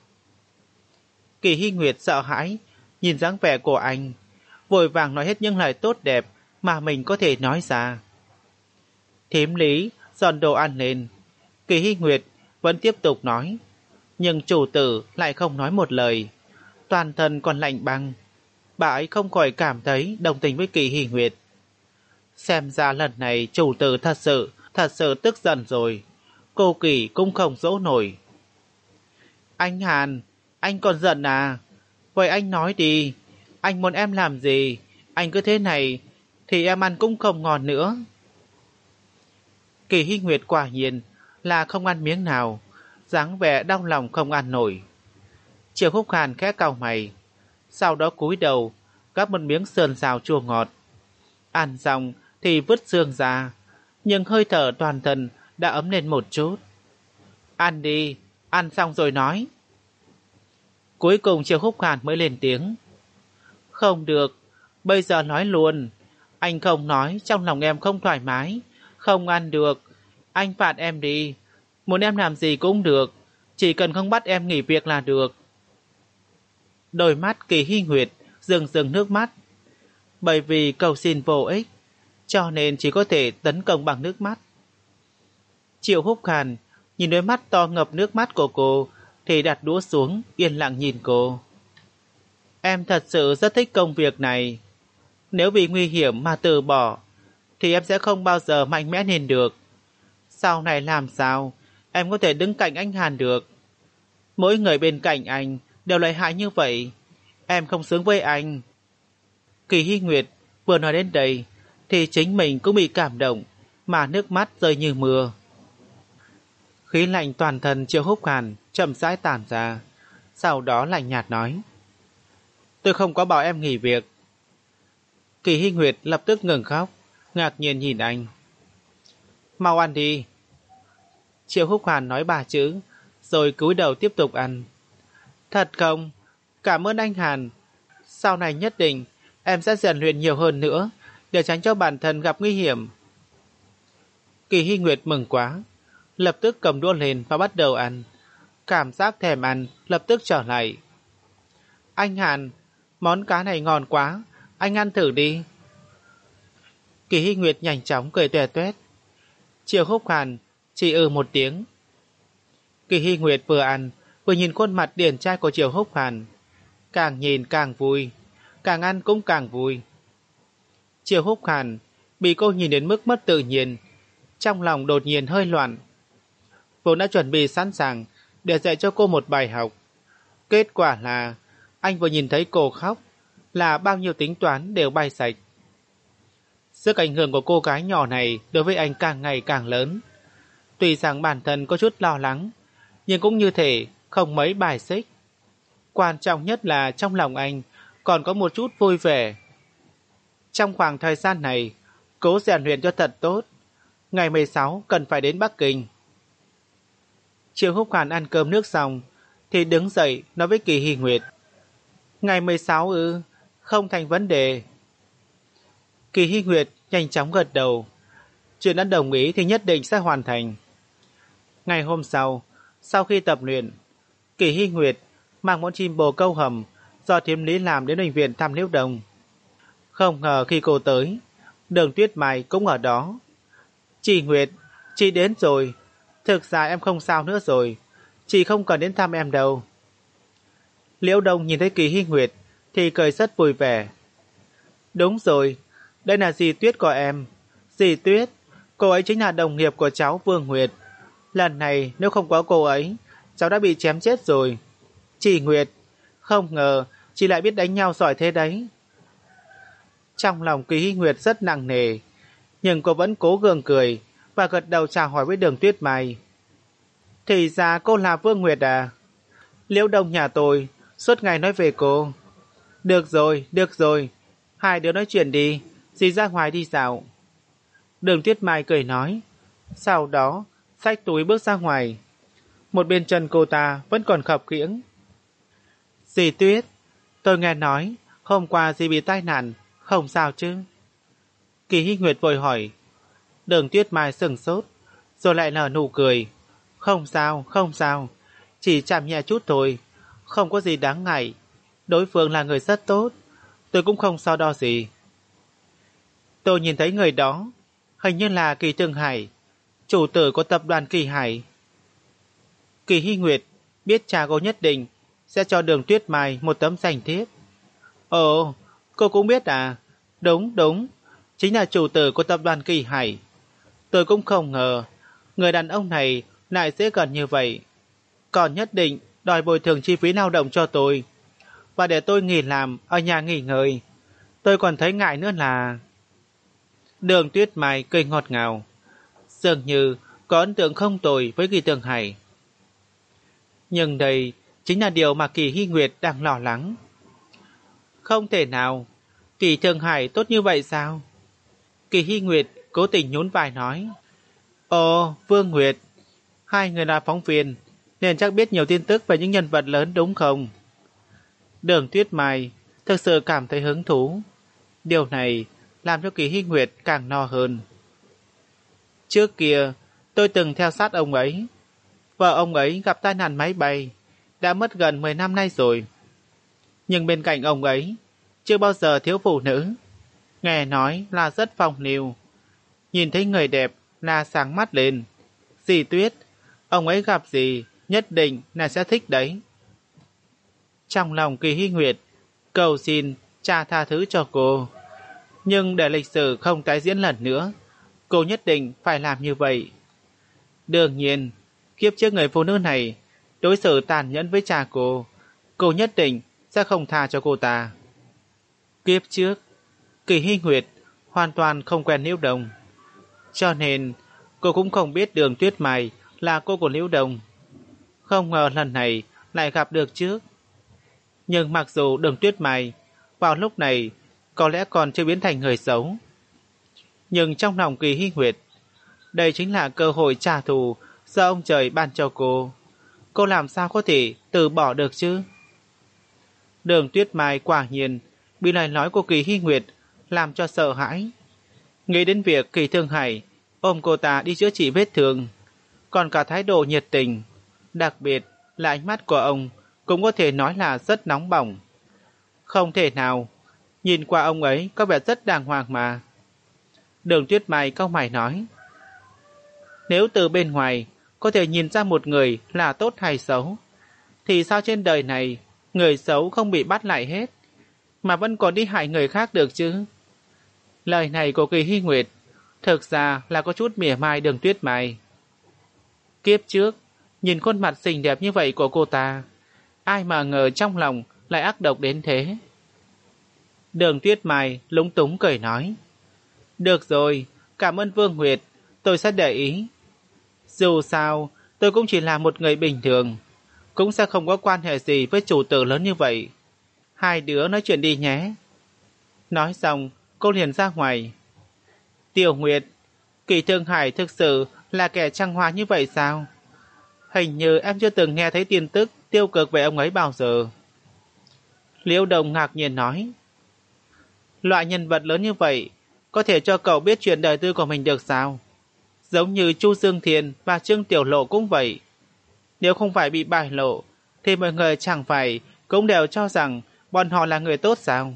Kỳ Hy Nguyệt sợ hãi, nhìn dáng vẻ của anh, vội vàng nói hết những lời tốt đẹp mà mình có thể nói ra. Thím Lý dọn đồ ăn lên. Kỳ Hy Nguyệt vẫn tiếp tục nói, nhưng chủ tử lại không nói một lời, toàn thân còn lạnh băng. Bà ấy không khỏi cảm thấy đồng tình với Kỳ Hy Nguyệt. Xem ra lần này chủ tử thật sự, thật sự tức giận rồi. Cô Kỳ cũng không dỗ nổi. Anh Hàn, anh còn giận à? Vậy anh nói đi, anh muốn em làm gì? Anh cứ thế này thì em ăn cũng không ngon nữa. Kỳ Hy Nguyệt quả nhiên là không ăn miếng nào, dáng vẻ đau lòng không ăn nổi. Triệu Húc Hàn khẽ cau mày, sau đó cúi đầu gắp một miếng sườn xào chua ngọt. Ăn xong thì vứt xương ra, nhưng hơi thở toàn thân đã ấm lên một chút. Ăn đi, ăn xong rồi nói. Cuối cùng Triệu Húc Hàn mới lên tiếng. Không được, bây giờ nói luôn. Anh không nói, trong lòng em không thoải mái. Không ăn được, anh phạt em đi. Muốn em làm gì cũng được, chỉ cần không bắt em nghỉ việc là được. Đôi mắt Kỳ Hy Nguyệt rưng rưng nước mắt. Bởi vì cầu xin vô ích, cho nên chỉ có thể tấn công bằng nước mắt. Triệu Húc Hàn nhìn đôi mắt to ngập nước mắt của cô thì đặt đũa xuống, yên lặng nhìn cô. Em thật sự rất thích công việc này. Nếu vì nguy hiểm mà từ bỏ thì em sẽ không bao giờ mạnh mẽ lên được. Sau này làm sao em có thể đứng cạnh anh Hàn được? Mỗi người bên cạnh anh đều lợi hại như vậy, em không xứng với anh. Kỳ Hy Nguyệt vừa nói đến đây thì chính mình cũng bị cảm động mà nước mắt rơi như mưa. Khí lạnh toàn thân Triệu Húc Hàn chậm rãi tản ra, sau đó lạnh nhạt nói. Tôi không có bảo em nghỉ việc. Kỳ Hy Nguyệt lập tức ngừng khóc, ngạc nhiên nhìn anh. Mau ăn đi. Triệu Húc Hàn nói ba chữ, rồi cúi đầu tiếp tục ăn. Thật không? Cảm ơn anh Hàn. Sau này nhất định em sẽ rèn luyện nhiều hơn nữa, để tránh cho bản thân gặp nguy hiểm. Kỳ Hy Nguyệt mừng quá, lập tức cầm đũa lên và bắt đầu ăn. Cảm giác thèm ăn lập tức trở lại. Anh Hàn, món cá này ngon quá, anh ăn thử đi. Kỳ Hy Nguyệt nhanh chóng cười tuét tuét. Triệu Húc Hàn chỉ ừ một tiếng. Kỳ Hy Nguyệt vừa ăn vừa nhìn khuôn mặt điển trai của Triệu Húc Hàn, càng nhìn càng vui, càng ăn cũng càng vui. Triệu Húc Hàn bị cô nhìn đến mức mất tự nhiên, trong lòng đột nhiên hơi loạn. Vốn đã chuẩn bị sẵn sàng để dạy cho cô một bài học, kết quả là anh vừa nhìn thấy cô khóc là bao nhiêu tính toán đều bay sạch. Sức ảnh hưởng của cô gái nhỏ này đối với anh càng ngày càng lớn. Tuy rằng bản thân có chút lo lắng, nhưng cũng như thể không mấy bài xích. Quan trọng nhất là trong lòng anh còn có một chút vui vẻ. Trong khoảng thời gian này, cố rèn luyện cho thật tốt. Ngày mười sáu cần phải đến Bắc Kinh. Triệu Húc Hàn ăn cơm nước xong thì đứng dậy nói với Kỳ Hy Nguyệt. Ngày mười sáu ư? Không thành vấn đề. Kỳ Hy Nguyệt nhanh chóng gật đầu. Chuyện đã đồng ý thì nhất định sẽ hoàn thành. Ngày hôm sau, sau khi tập luyện, Kỳ Hy Nguyệt mang món chim bồ câu hầm do Thiếm Lý làm đến bệnh viện thăm Liễu Đồng. Không ngờ khi cô tới, Đường Tuyết Mai cũng ở đó. Chị Nguyệt, chị đến rồi. Thực ra em không sao nữa rồi, chị không cần đến thăm em đâu. Liễu Đông nhìn thấy Kỳ Hy Nguyệt thì cười rất vui vẻ. Đúng rồi, đây là dì Tuyết của em. Dì Tuyết, cô ấy chính là đồng nghiệp của cháu Vương Nguyệt. Lần này nếu không có cô ấy, cháu đã bị chém chết rồi. Chị Nguyệt, không ngờ chị lại biết đánh nhau giỏi thế đấy. Trong lòng Kỳ Hy Nguyệt rất nặng nề, nhưng cô vẫn cố gượng cười và gật đầu chào hỏi với Đường Tuyết Mai. Thì ra cô là Vương Nguyệt à? Liễu Đông nhà tôi suốt ngày nói về cô. Được rồi, được rồi, hai đứa nói chuyện đi, dì ra ngoài đi dạo. Đường Tuyết Mai cười nói, sau đó xách túi bước ra ngoài. Một bên chân cô ta vẫn còn khập khiễng. Dì Tuyết, tôi nghe nói hôm qua dì bị tai nạn, không sao chứ? Kỳ Hy Nguyệt vội hỏi. Đường Tuyết Mai sừng sốt, rồi lại nở nụ cười. Không sao, không sao, chỉ chạm nhẹ chút thôi, không có gì đáng ngại. Đối phương là người rất tốt, tôi cũng không so đo gì. Tôi nhìn thấy người đó, hình như là Kỳ Trường Hải, chủ tử của tập đoàn Kỳ Hải. Kỳ Hy Nguyệt biết cha cô nhất định sẽ cho Đường Tuyết Mai một tấm danh thiếp. Ồ, cô cũng biết à? Đúng, đúng, chính là chủ tử của tập đoàn Kỳ Hải. Tôi cũng không ngờ người đàn ông này lại dễ gần như vậy, còn nhất định đòi bồi thường chi phí lao động cho tôi và để tôi nghỉ làm ở nhà nghỉ ngơi. Tôi còn thấy ngại nữa là... Đường Tuyết Mai cười ngọt ngào, dường như có ấn tượng không tồi với Kỳ Trường Hải. Nhưng đây chính là điều mà Kỳ Hy Nguyệt đang lo lắng. Không thể nào, Kỳ Trường Hải tốt như vậy sao? Kỳ Hy Nguyệt cố tình nhún vai nói. Ồ, Vương Nguyệt, hai người là phóng viên, nên chắc biết nhiều tin tức về những nhân vật lớn đúng không? Đường Tuyết Mai thực sự cảm thấy hứng thú. Điều này làm cho Kỳ Hy Nguyệt càng no hơn. Trước kia, tôi từng theo sát ông ấy. Vợ ông ấy gặp tai nạn máy bay, đã mất gần mười năm nay rồi. Nhưng bên cạnh ông ấy, chưa bao giờ thiếu phụ nữ. Nghe nói là rất phong lưu. Nhìn thấy người đẹp là sáng mắt lên. Dì Tuyết, ông ấy gặp gì nhất định là sẽ thích đấy. Trong lòng Kỳ Hy Nguyệt cầu xin cha tha thứ cho cô. Nhưng để lịch sử không tái diễn lần nữa, cô nhất định phải làm như vậy. Đương nhiên, kiếp trước người phụ nữ này đối xử tàn nhẫn với cha cô, cô nhất định sẽ không tha cho cô ta. Kiếp trước, Kỳ Hy Nguyệt hoàn toàn không quen Liễu Đồng, cho nên cô cũng không biết Đường Tuyết Mai là cô của Liễu Đồng. Không ngờ lần này lại gặp được trước. Nhưng mặc dù Đường Tuyết Mai vào lúc này có lẽ còn chưa biến thành người xấu, nhưng trong lòng Kỳ Hy Nguyệt, đây chính là cơ hội trả thù do ông trời ban cho cô. Cô làm sao có thể từ bỏ được chứ? Đường Tuyết Mai quả nhiên bị lời nói của Kỳ Hy Nguyệt làm cho sợ hãi. Nghĩ đến việc Kỳ Thương Hải ôm cô ta đi chữa trị vết thương, còn cả thái độ nhiệt tình, đặc biệt là ánh mắt của ông cũng có thể nói là rất nóng bỏng. Không thể nào, nhìn qua ông ấy có vẻ rất đàng hoàng mà. Đường Tuyết Mai cau mày nói. Nếu từ bên ngoài có thể nhìn ra một người là tốt hay xấu, thì sao trên đời này người xấu không bị bắt lại hết, mà vẫn còn đi hại người khác được chứ? Lời này của Kỳ Hy Nguyệt thực ra là có chút mỉa mai Đường Tuyết Mai. Kiếp trước, nhìn khuôn mặt xinh đẹp như vậy của cô ta, ai mà ngờ trong lòng lại ác độc đến thế. Đường Tuyết Mai lúng túng cười nói. Được rồi, cảm ơn Vương Nguyệt, tôi sẽ để ý. Dù sao, tôi cũng chỉ là một người bình thường, cũng sẽ không có quan hệ gì với chủ tử lớn như vậy. Hai đứa nói chuyện đi nhé. Nói xong, cô liền ra ngoài. Tiểu Nguyệt, Kỳ Thương Hải thực sự là kẻ trăng hoa như vậy sao? Hình như em chưa từng nghe thấy tin tức tiêu cực về ông ấy bao giờ. Liễu Đồng ngạc nhiên nói. Loại nhân vật lớn như vậy có thể cho cậu biết chuyện đời tư của mình được sao? Giống như Chu Dương Thiền và Trương Tiểu Lộ cũng vậy. Nếu không phải bị bại lộ, thì mọi người chẳng phải cũng đều cho rằng bọn họ là người tốt sao?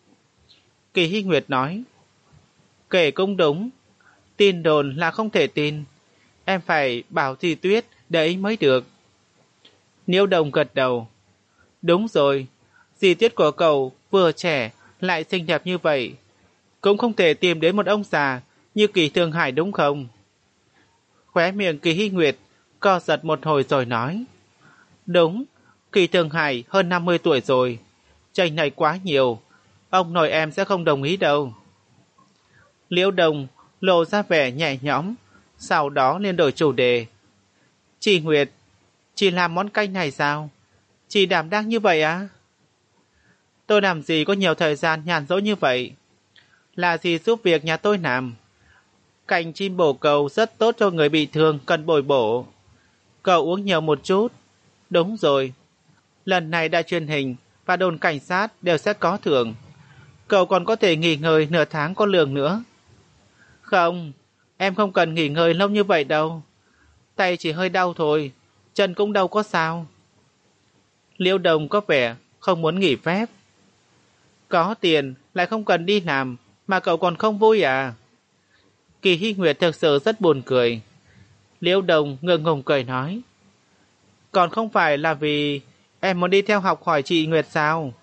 Kỳ Hy Nguyệt nói. Kể cũng đúng, tin đồn là không thể tin. Em phải bảo Dì Tuyết để ý mới được. Liễu Đồng gật đầu. Đúng rồi, Dì Tuyết của cậu vừa trẻ lại xinh đẹp như vậy, cũng không thể tìm đến một ông già như Kỳ Thương Hải đúng không? Khóe miệng Kỳ Hy Nguyệt co giật một hồi rồi nói. Đúng, Kỳ Thương Hải hơn năm mươi tuổi rồi, chênh này quá nhiều, ông nội em sẽ không đồng ý đâu. Liễu Đồng lộ ra vẻ nhẹ nhõm, sau đó liền đổi chủ đề. Chị Nguyệt, chị làm món canh này sao? Chị đảm đang như vậy á? Tôi làm gì có nhiều thời gian nhàn rỗi như vậy? Là gì giúp việc nhà tôi làm? Canh chim bổ cầu rất tốt cho người bị thương cần bồi bổ. Cậu uống nhiều một chút. Đúng rồi, lần này đài truyền hình và đồn cảnh sát đều sẽ có thưởng. Cậu còn có thể nghỉ ngơi nửa tháng có lương nữa. Không, em không cần nghỉ ngơi lâu như vậy đâu. Tay chỉ hơi đau thôi, chân cũng đâu có sao. Liễu Đồng có vẻ không muốn nghỉ phép. Có tiền lại không cần đi làm mà cậu còn không vui à? Kỳ Hy Nguyệt thực sự rất buồn cười. Liễu Đồng ngượng ngùng cười nói. Còn không phải là vì em muốn đi theo học hỏi chị Nguyệt sao?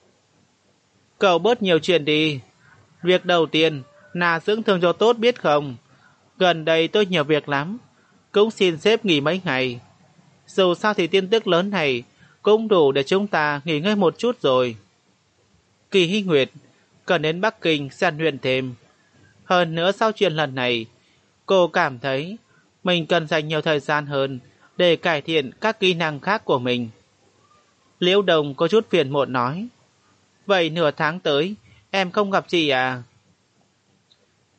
Cậu bớt nhiều chuyện đi. Việc đầu tiên là dưỡng thương cho tốt biết không? Gần đây tôi nhiều việc lắm, cũng xin sếp nghỉ mấy ngày. Dù sao thì tin tức lớn này cũng đủ để chúng ta nghỉ ngơi một chút rồi. Kỳ Hy Nguyệt cần đến Bắc Kinh rèn luyện thêm. Hơn nữa sau chuyện lần này, cô cảm thấy mình cần dành nhiều thời gian hơn để cải thiện các kỹ năng khác của mình. Liễu Đồng có chút phiền muộn nói. Vậy nửa tháng tới em không gặp chị à?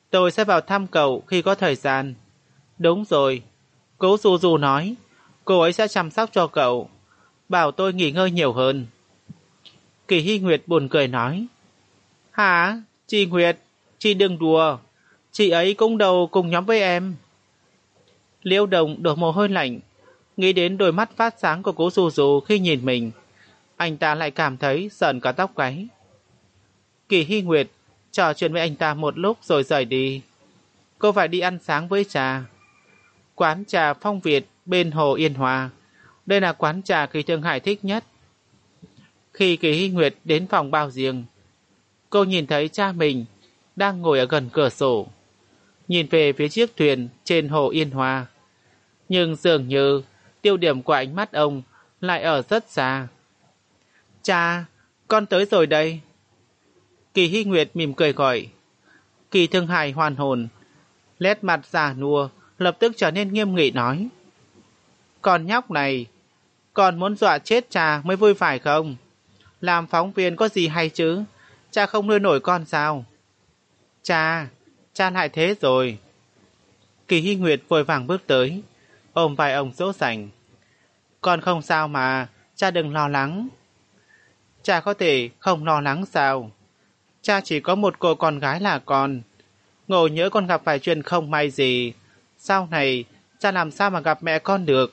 Tôi sẽ vào thăm cậu khi có thời gian. Đúng rồi, Cố Du Du nói, cô ấy sẽ chăm sóc cho cậu, bảo tôi nghỉ ngơi nhiều hơn. Kỳ Hy Nguyệt buồn cười nói, hả, chị Nguyệt, chị đừng đùa, chị ấy cũng đầu cùng nhóm với em. Liễu Đồng đổ mồ hôi lạnh, nghĩ đến đôi mắt phát sáng của Cố Du Du khi nhìn mình, anh ta lại cảm thấy sợn cả tóc gáy. Kỳ Hy Nguyệt trò chuyện với anh ta một lúc rồi rời đi. Cô phải đi ăn sáng với cha. Quán trà Phong Việt bên hồ Yên Hòa. Đây là quán trà Kỳ Thương Hải thích nhất. Khi Kỳ Hy Nguyệt đến phòng bao riêng, cô nhìn thấy cha mình đang ngồi ở gần cửa sổ, nhìn về phía chiếc thuyền trên hồ Yên Hòa. Nhưng dường như tiêu điểm của ánh mắt ông lại ở rất xa. Cha, con tới rồi đây. Kỳ Hy Nguyệt mỉm cười gọi. Kỳ Thương Hải hoàn hồn, nét mặt già nua lập tức trở nên nghiêm nghị nói, con nhóc này, con muốn dọa chết cha mới vui phải không? Làm phóng viên có gì hay chứ, cha không nuôi nổi con sao? Cha, cha lại thế rồi. Kỳ Hy Nguyệt vội vàng bước tới, ôm vai ông dỗ dành. Con không sao mà, cha đừng lo lắng. Cha có thể không lo lắng sao? Cha chỉ có một cô con gái là con. Ngộ nhỡ con gặp phải chuyện không may gì, sau này cha làm sao mà gặp mẹ con được?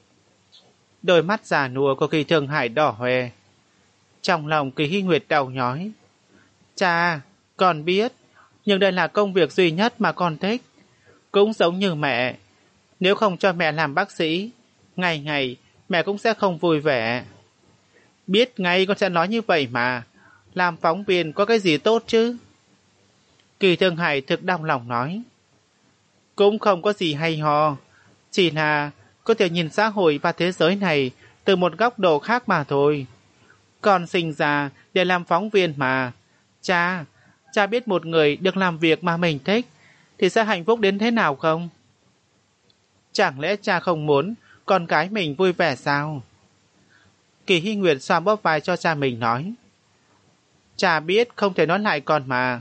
Đôi mắt già nua của Kỳ Thương Hải đỏ hoe. Trong lòng Kỳ Hy Nguyệt đau nhói. Cha, con biết, nhưng đây là công việc duy nhất mà con thích. Cũng giống như mẹ, nếu không cho mẹ làm bác sĩ, ngày ngày mẹ cũng sẽ không vui vẻ. Biết ngay con sẽ nói như vậy mà, làm phóng viên có cái gì tốt chứ? Kỳ Thương Hải thực đau lòng nói. Cũng không có gì hay ho, chỉ là có thể nhìn xã hội và thế giới này từ một góc độ khác mà thôi. Con sinh ra để làm phóng viên mà. Cha, cha biết một người được làm việc mà mình thích thì sẽ hạnh phúc đến thế nào không? Chẳng lẽ cha không muốn con gái mình vui vẻ sao? Kỳ Hy Nguyệt xoa bóp vai cho cha mình nói. Cha biết không thể nói lại con mà.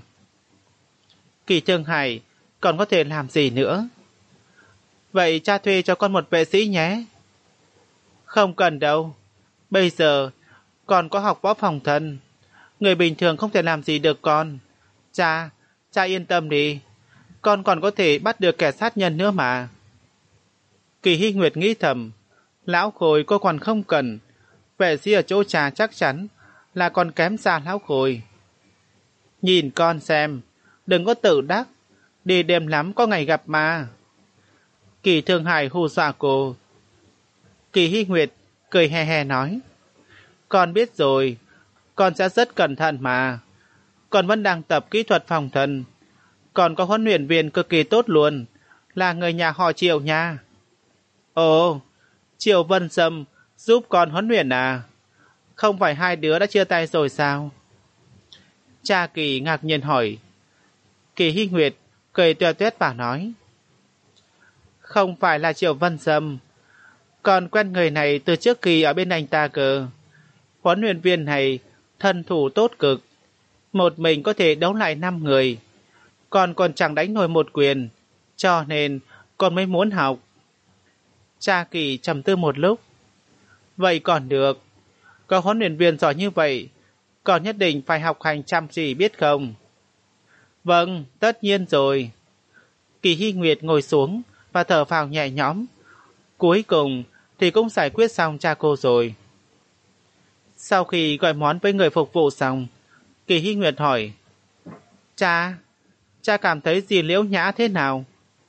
Kỳ Thương Hải, còn có thể làm gì nữa? Vậy cha thuê cho con một vệ sĩ nhé. Không cần đâu. Bây giờ con có học võ phòng thân. Người bình thường không thể làm gì được con. Cha, cha yên tâm đi. Con còn có thể bắt được kẻ sát nhân nữa mà. Kỳ Hy Nguyệt nghĩ thầm. Lão Khôi cô còn không cần. Vệ sĩ ở chỗ cha chắc chắn là còn kém xa lão Khôi. Nhìn con xem, đừng có tự đắc, đi đêm lắm có ngày gặp mà. Kỳ Thương Hải hù dọa cô. Kỳ Hy Nguyệt cười he he nói, con biết rồi, con sẽ rất cẩn thận mà. Con vẫn đang tập kỹ thuật phòng thân, còn có huấn luyện viên cực kỳ tốt luôn, là người nhà họ Triệu nha. Ồ, Triệu Vân Sâm giúp con huấn luyện à? Không phải hai đứa đã chia tay rồi sao? Cha Kỳ ngạc nhiên hỏi. Kỳ Hy Nguyệt cười tuét tuét và nói, không phải là Triệu Vân Sâm, còn quen người này từ trước khi ở bên anh ta cơ. Huấn luyện viên này thân thủ tốt cực, một mình có thể đấu lại năm người, còn còn chẳng đánh nổi một quyền, cho nên con mới muốn học. Cha Kỳ trầm tư một lúc. Vậy còn được, có huấn luyện viên giỏi như vậy, con nhất định phải học hành chăm chỉ biết không? Vâng, tất nhiên rồi. Kỳ Hy Nguyệt ngồi xuống và thở phào nhẹ nhõm. Cuối cùng thì cũng giải quyết xong cha cô rồi. Sau khi gọi món với người phục vụ xong, Kỳ Hy Nguyệt hỏi, Cha, cha cảm thấy dì Liễu Nhã thế nào?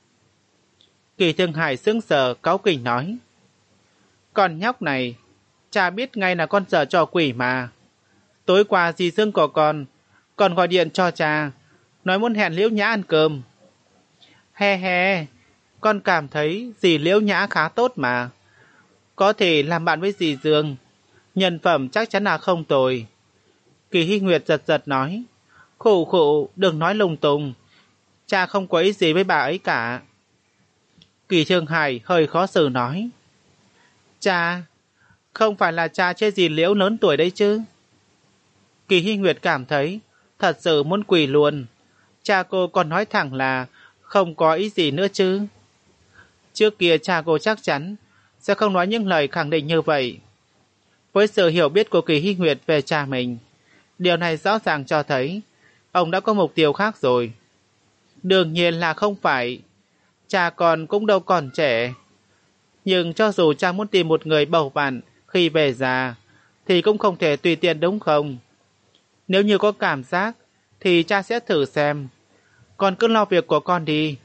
Kỳ Thương Hải sững sờ cáu kỉnh nói, con nhóc này, cha biết ngay là con giở trò quỷ mà. Tối qua dì Dương của con còn gọi điện cho cha, nói muốn hẹn Liễu Nhã ăn cơm. He he, con cảm thấy dì Liễu Nhã khá tốt mà. Có thể làm bạn với dì Dương, nhân phẩm chắc chắn là không tồi. Kỳ Hy Nguyệt giật giật nói, khụ khụ, đừng nói lung tung, cha không có ý gì với bà ấy cả. Kỳ Thương Hải hơi khó xử nói, cha, không phải là cha chê dì Liễu lớn tuổi đấy chứ? Kỳ Hy Nguyệt cảm thấy thật sự muốn quỳ luôn. Cha cô còn nói thẳng là không có ý gì nữa chứ. Trước kia cha cô chắc chắn sẽ không nói những lời khẳng định như vậy. Với sự hiểu biết của Kỳ Hy Nguyệt về cha mình, điều này rõ ràng cho thấy ông đã có mục tiêu khác rồi. Đương nhiên là không phải. Cha con cũng đâu còn trẻ. Nhưng cho dù cha muốn tìm một người bầu bạn khi về già, thì cũng không thể tùy tiện đúng không? Nếu như có cảm giác, thì cha sẽ thử xem. Con cứ lo việc của con đi.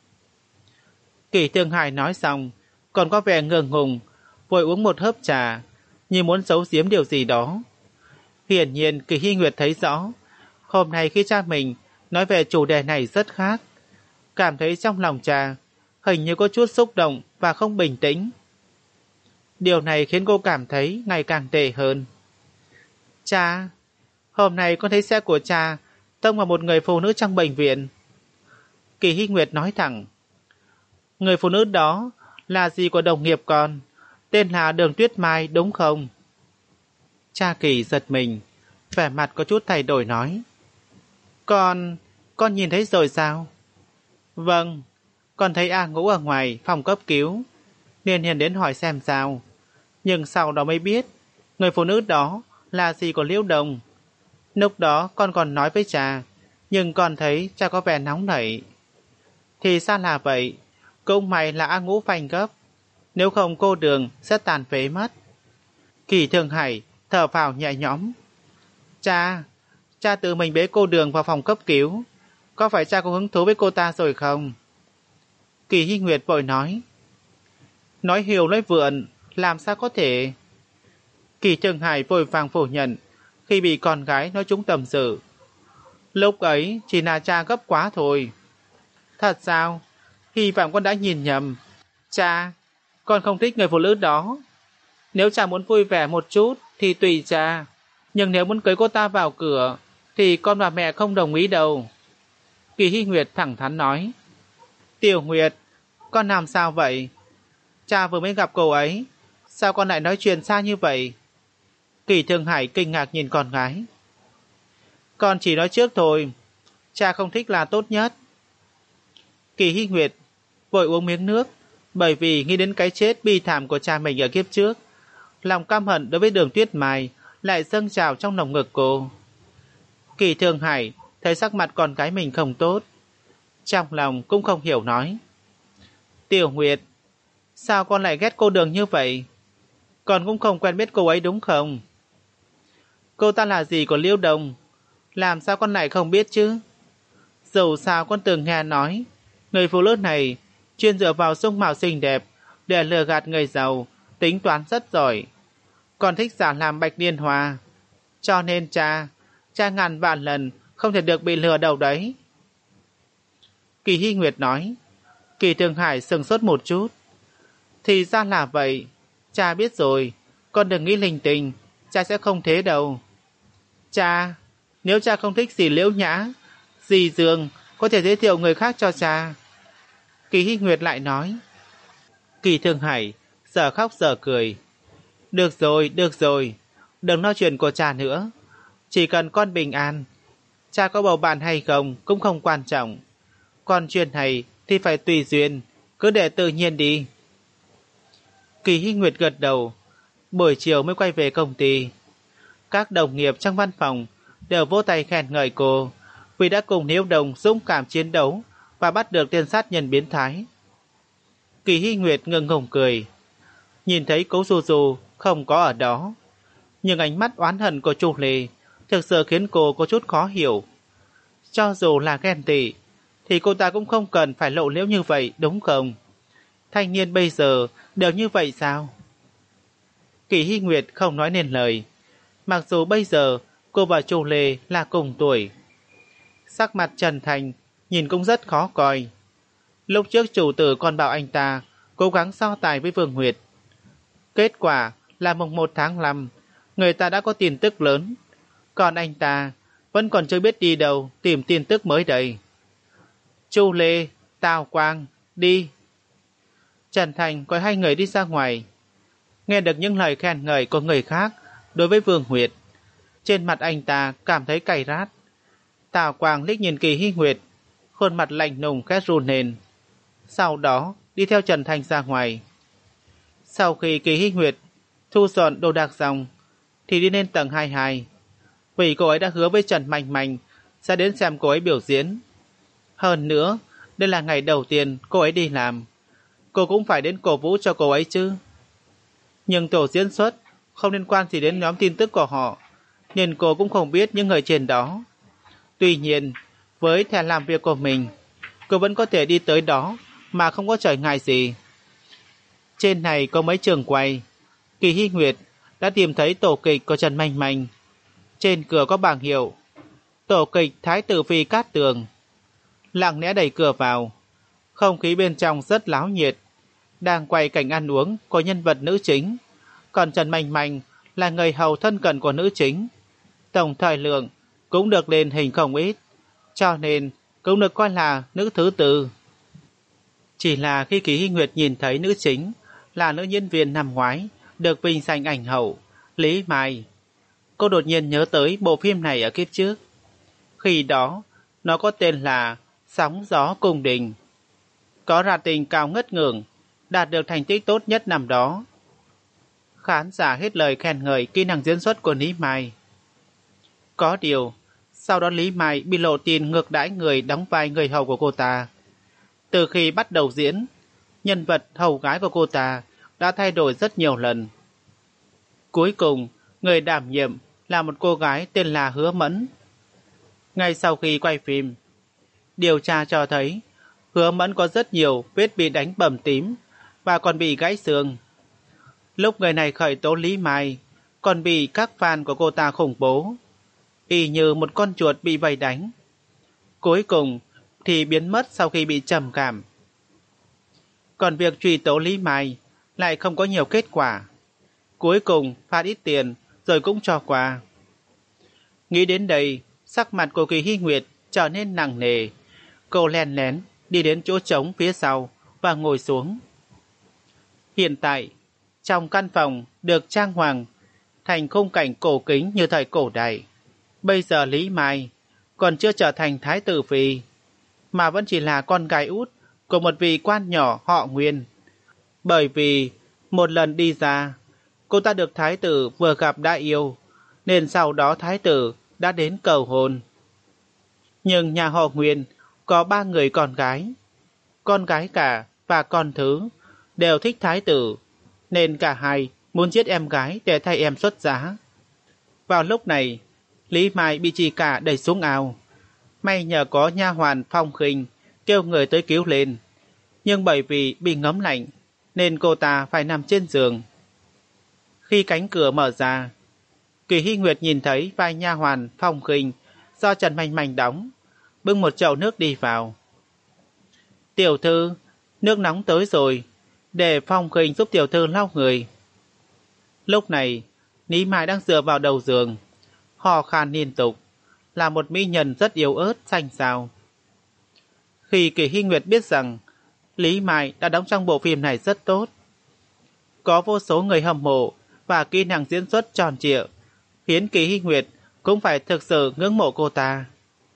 Kỳ Thương Hải nói xong, còn có vẻ ngượng ngùng, vội uống một hớp trà, như muốn giấu giếm điều gì đó. Hiển nhiên Kỳ Hy Nguyệt thấy rõ, hôm nay khi cha mình nói về chủ đề này rất khác, cảm thấy trong lòng cha hình như có chút xúc động và không bình tĩnh. Điều này khiến cô cảm thấy ngày càng tệ hơn. Cha, hôm nay con thấy xe của cha tông vào một người phụ nữ trong bệnh viện. Kỳ Hy Nguyệt nói thẳng. Người phụ nữ đó là dì của đồng nghiệp con, tên là Đường Tuyết Mai đúng không? Cha Kỳ giật mình, vẻ mặt có chút thay đổi nói. Con, con nhìn thấy rồi sao? Vâng, con thấy A Ngũ ở ngoài phòng cấp cứu, nên hiền đến hỏi xem sao. Nhưng sau đó mới biết, người phụ nữ đó là dì của Liễu Đồng. Lúc đó con còn nói với cha, nhưng con thấy cha có vẻ nóng nảy. Thì sao là vậy? Cũng may là A Ngũ phanh gấp, nếu không cô Đường sẽ tàn phế mất. Kỳ Thương Hải thở phào nhẹ nhõm. Cha, cha tự mình bế cô Đường vào phòng cấp cứu. Có phải cha có hứng thú với cô ta rồi không? Kỳ Hy Nguyệt vội nói. Nói hiều nói vượn, làm sao có thể? Kỳ Thương Hải vội vàng phủ nhận khi bị con gái nói trúng tầm sự. Lúc ấy chỉ là cha gấp quá thôi. Thật sao? Hy vọng con đã nhìn nhầm. Cha, con không thích người phụ nữ đó. Nếu cha muốn vui vẻ một chút thì tùy cha. Nhưng nếu muốn cưới cô ta vào cửa thì con và mẹ không đồng ý đâu. Kỳ Hy Nguyệt thẳng thắn nói. Tiểu Nguyệt, con làm sao vậy? Cha vừa mới gặp cô ấy, sao con lại nói chuyện xa như vậy? Kỳ Thương Hải kinh ngạc nhìn con gái. Con chỉ nói trước thôi, cha không thích là tốt nhất. Kỳ Hy Nguyệt vội uống miếng nước, bởi vì nghĩ đến cái chết bi thảm của cha mình ở kiếp trước. Lòng căm hận đối với Đường Tuyết Mai lại dâng trào trong lồng ngực cô. Kỳ Thương Hải thấy sắc mặt con gái mình không tốt, trong lòng cũng không hiểu nói. Tiểu Nguyệt, sao con lại ghét cô Đường như vậy? Con cũng không quen biết cô ấy đúng không? Cô ta là dì của Liễu Đồng, làm sao con lại không biết chứ? Dù sao con từng nghe nói, người phụ nữ này chuyên dựa vào dung mạo xinh đẹp để lừa gạt người giàu, tính toán rất giỏi. Còn thích giả làm Bạch Liên Hoa. Cho nên cha, cha ngàn vạn lần không thể được bị lừa đầu đấy. Kỳ Hy Nguyệt nói. Kỳ Thương Hải sừng sốt một chút. Thì ra là vậy. Cha biết rồi, con đừng nghĩ linh tinh, cha sẽ không thế đâu. Cha, nếu cha không thích dì Liễu Nhã, dì Dương có thể giới thiệu người khác cho cha. Kỳ Hy Nguyệt lại nói. Kỳ Thương Hải giờ khóc giờ cười. Được rồi, được rồi, đừng nói chuyện của cha nữa. Chỉ cần con bình an, cha có bầu bạn hay không cũng không quan trọng. Còn chuyện này thì phải tùy duyên, cứ để tự nhiên đi. Kỳ Hy Nguyệt gật đầu, buổi chiều mới quay về công ty. Các đồng nghiệp trong văn phòng đều vỗ tay khen ngợi cô vì đã cùng Liễu Đồng dũng cảm chiến đấu và bắt được tên sát nhân biến thái. Kỳ Hy Nguyệt ngượng ngùng cười, nhìn thấy Cố Du Du không có ở đó, nhưng ánh mắt oán hận của Chu Lê thực sự khiến cô có chút khó hiểu. Cho dù là ghen tị thì cô ta cũng không cần phải lộ liễu như vậy đúng không? Thanh niên bây giờ đều như vậy sao? Kỳ Hy Nguyệt không nói nên lời, mặc dù bây giờ cô và Chu Lê là cùng tuổi. Sắc mặt Trần Thành nhìn cũng rất khó coi. Lúc trước chủ tử còn bảo anh ta cố gắng so tài với Vương Nguyệt. Kết quả là mùng một tháng năm, người ta đã có tin tức lớn, còn anh ta vẫn còn chưa biết đi đâu tìm tin tức mới đây. Chu Lê, Tào Quang, đi. Trần Thành gọi hai người đi ra ngoài. Nghe được những lời khen ngợi của người khác đối với Vương Nguyệt, trên mặt anh ta cảm thấy cay rát. Tào Quang liếc nhìn Kỳ Hy Nguyệt khuôn mặt lạnh lùng khẽ run lên. Sau đó đi theo Trần Thanh ra ngoài. Sau khi Kỳ Hy Nguyệt thu dọn đồ đạc xong thì đi lên tầng hai mươi hai, vì cô ấy đã hứa với Trần Mạnh Mạnh sẽ đến xem cô ấy biểu diễn. Hơn nữa, đây là ngày đầu tiên cô ấy đi làm, cô cũng phải đến cổ vũ cho cô ấy chứ. Nhưng tổ diễn xuất không liên quan gì đến nhóm tin tức của họ, nên cô cũng không biết những người trên đó. Tuy nhiên, với thẻ làm việc của mình, cô vẫn có thể đi tới đó mà không có trở ngại gì. Trên này có mấy trường quay. Kỳ Hy Nguyệt đã tìm thấy tổ kịch của Trần Mạnh Mạnh. Trên cửa có bảng hiệu tổ kịch Thái tử Phi Cát Tường. Lặng lẽ đẩy cửa vào. Không khí bên trong rất láo nhiệt, đang quay cảnh ăn uống của nhân vật nữ chính, còn Trần Mạnh Mạnh là người hầu thân cận của nữ chính. Tổng thời lượng cũng được lên hình không ít, cho nên cũng được coi là nữ thứ tư. Chỉ là khi Kỳ Hy Nguyệt nhìn thấy nữ chính là nữ diễn viên năm ngoái được vinh danh ảnh hậu Lý Mai, cô đột nhiên nhớ tới bộ phim này ở kiếp trước. Khi đó nó có tên là Sóng Gió Cung Đình, có rating cao ngất ngưỡng, đạt được thành tích tốt nhất năm đó. Khán giả hết lời khen ngợi kỹ năng diễn xuất của Lý Mai. Có điều, sau đó Lý Mai bị lộ tin ngược đãi người đóng vai người hầu của cô ta. Từ khi bắt đầu diễn, nhân vật hầu gái của cô ta đã thay đổi rất nhiều lần. Cuối cùng, người đảm nhiệm là một cô gái tên là Hứa Mẫn. Ngay sau khi quay phim, điều tra cho thấy Hứa Mẫn có rất nhiều vết bị đánh bầm tím và còn bị gãy xương. Lúc người này khởi tố Lý Mai, còn bị các fan của cô ta khủng bố, y như một con chuột bị vây đánh. Cuối cùng thì biến mất sau khi bị trầm cảm. Còn việc truy tố Lý Mai lại không có nhiều kết quả. Cuối cùng phạt ít tiền rồi cũng cho qua. Nghĩ đến đây, sắc mặt của Kỳ Hy Nguyệt trở nên nặng nề. Cô len lén đi đến chỗ trống phía sau và ngồi xuống. Hiện tại, trong căn phòng được trang hoàng thành khung cảnh cổ kính như thời cổ đại. Bây giờ Lý Mai còn chưa trở thành Thái tử Phi, mà vẫn chỉ là con gái út của một vị quan nhỏ họ Nguyên. Bởi vì một lần đi ra, cô ta được Thái tử vừa gặp đã yêu, nên sau đó Thái tử đã đến cầu hôn. Nhưng nhà họ Nguyên có ba người con gái. Con gái cả và con thứ đều thích Thái tử, nên cả hai muốn giết em gái để thay em xuất giá. Vào lúc này, Lý Mai bị chị cả đẩy xuống ao. May nhờ có nha hoàn Phong Khinh kêu người tới cứu lên, nhưng bởi vì bị ngấm lạnh nên cô ta phải nằm trên giường. Khi cánh cửa mở ra, Kỳ Hy Nguyệt nhìn thấy vai nha hoàn Phong Khinh do Trần Mạnh Mạnh đóng, bưng một chậu nước đi vào. Tiểu thư, nước nóng tới rồi, để Phong Khinh giúp tiểu thư lau người. Lúc này, Lý Mai đang dựa vào đầu giường, hò khan liên tục, là một mỹ nhân rất yếu ớt, xanh xao. Khi Kỳ Hy Nguyệt biết rằng Lý Mai đã đóng trong bộ phim này rất tốt, có vô số người hâm mộ và kỹ năng diễn xuất tròn trịa, khiến Kỳ Hy Nguyệt cũng phải thực sự ngưỡng mộ cô ta.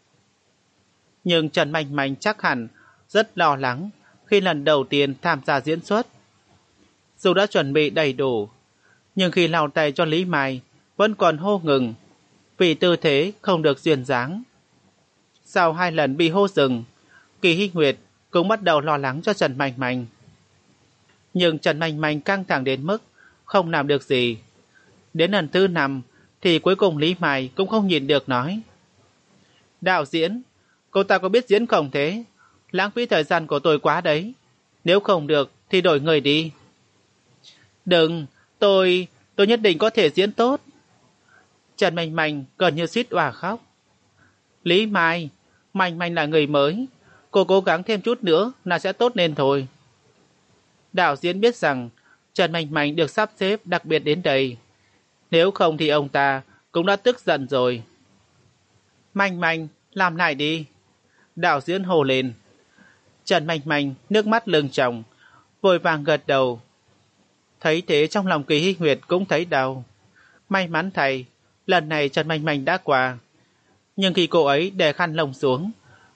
Nhưng Trần Mạnh Mạnh chắc hẳn rất lo lắng khi lần đầu tiên tham gia diễn xuất. Dù đã chuẩn bị đầy đủ, nhưng khi lau tay cho Lý Mai vẫn còn hô ngừng, vì tư thế không được duyên dáng. Sau hai lần bị hô dừng, Kỳ Hy Nguyệt cũng bắt đầu lo lắng cho Trần Mạnh Mạnh. Nhưng Trần Mạnh Mạnh căng thẳng đến mức không làm được gì. Đến lần thứ năm thì cuối cùng Lý Mai cũng không nhìn được nói: đạo diễn, cô ta có biết diễn không thế? Lãng phí thời gian của tôi quá đấy. Nếu không được thì đổi người đi. Đừng, tôi, tôi nhất định có thể diễn tốt. Trần Mạnh Mạnh gần như suýt òa khóc. Lý Mai, Mạnh Mạnh là người mới, cô cố gắng thêm chút nữa là sẽ tốt lên thôi. Đạo diễn biết rằng Trần Mạnh Mạnh được sắp xếp đặc biệt đến đây, nếu không thì ông ta cũng đã tức giận rồi. Mạnh Mạnh, làm lại đi. Đạo diễn hồ lên. Trần Mạnh Mạnh nước mắt lưng tròng, vội vàng gật đầu. Thấy thế trong lòng Kỳ Hy Nguyệt cũng thấy đau. May mắn thay, lần này Trần Mạnh Mạnh đã qua. Nhưng khi cô ấy đè khăn lông xuống,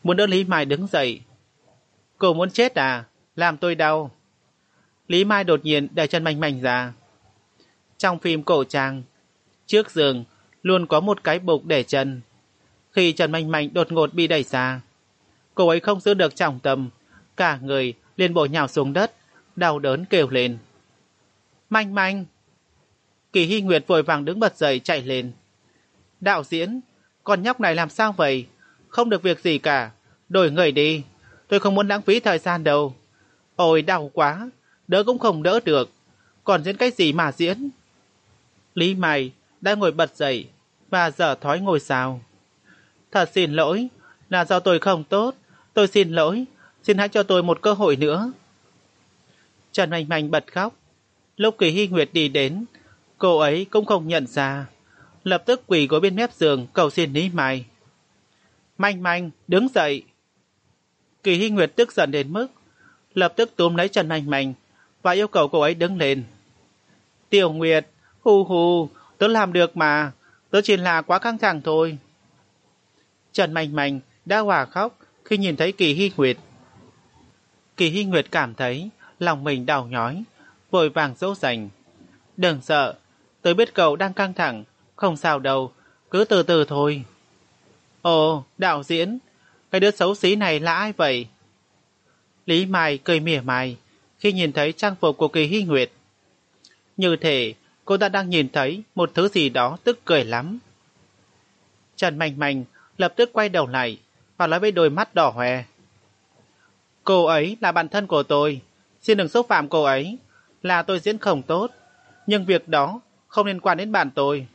muốn đỡ Lý Mai đứng dậy. Cô muốn chết à? Làm tôi đau. Lý Mai đột nhiên đẩy Trần Manh Manh ra. Trong phim cổ trang, trước giường luôn có một cái bục để chân. Khi Trần Manh Manh đột ngột bị đẩy ra, cô ấy không giữ được trọng tâm, cả người liền bổ nhào xuống đất, đau đớn kêu lên. Manh Manh! Kỳ Hy Nguyệt vội vàng đứng bật dậy chạy lên. Đạo diễn, con nhóc này làm sao vậy? Không được việc gì cả, đổi người đi, tôi không muốn lãng phí thời gian đâu. Ôi đau quá, đỡ cũng không đỡ được, còn diễn cái gì mà diễn? Lý Mai đã ngồi bật dậy và dở thói ngồi sao. Thật xin lỗi, là do tôi không tốt, tôi xin lỗi, xin hãy cho tôi một cơ hội nữa. Trần Manh Manh bật khóc. Lúc Kỳ Hy Nguyệt đi đến, cô ấy cũng không nhận ra, lập tức quỳ gối bên mép giường cầu xin Lý Mai. Manh Manh, đứng dậy! Kỳ Hy Nguyệt tức giận đến mức lập tức túm lấy Trần Manh Manh và yêu cầu cô ấy đứng lên. Tiểu Nguyệt, hù hù, tớ làm được mà, tớ chỉ là quá căng thẳng thôi. Trần Manh Manh đã hòa khóc khi nhìn thấy Kỳ Hy Nguyệt. Kỳ Hy Nguyệt cảm thấy lòng mình đau nhói, vội vàng dỗ dành. Đừng sợ, tớ biết cậu đang căng thẳng, không sao đâu, cứ từ từ thôi. Ồ, đạo diễn, cái đứa xấu xí này là ai vậy? Lý Mai cười mỉa mai khi nhìn thấy trang phục của Kỳ Hy Nguyệt. Như thể cô ta đang nhìn thấy một thứ gì đó tức cười lắm. Trần Manh Manh lập tức quay đầu lại và nói với đôi mắt đỏ hoe. Cô ấy là bạn thân của tôi, xin đừng xúc phạm cô ấy, là tôi diễn không tốt, nhưng việc đó không liên quan đến bạn tôi.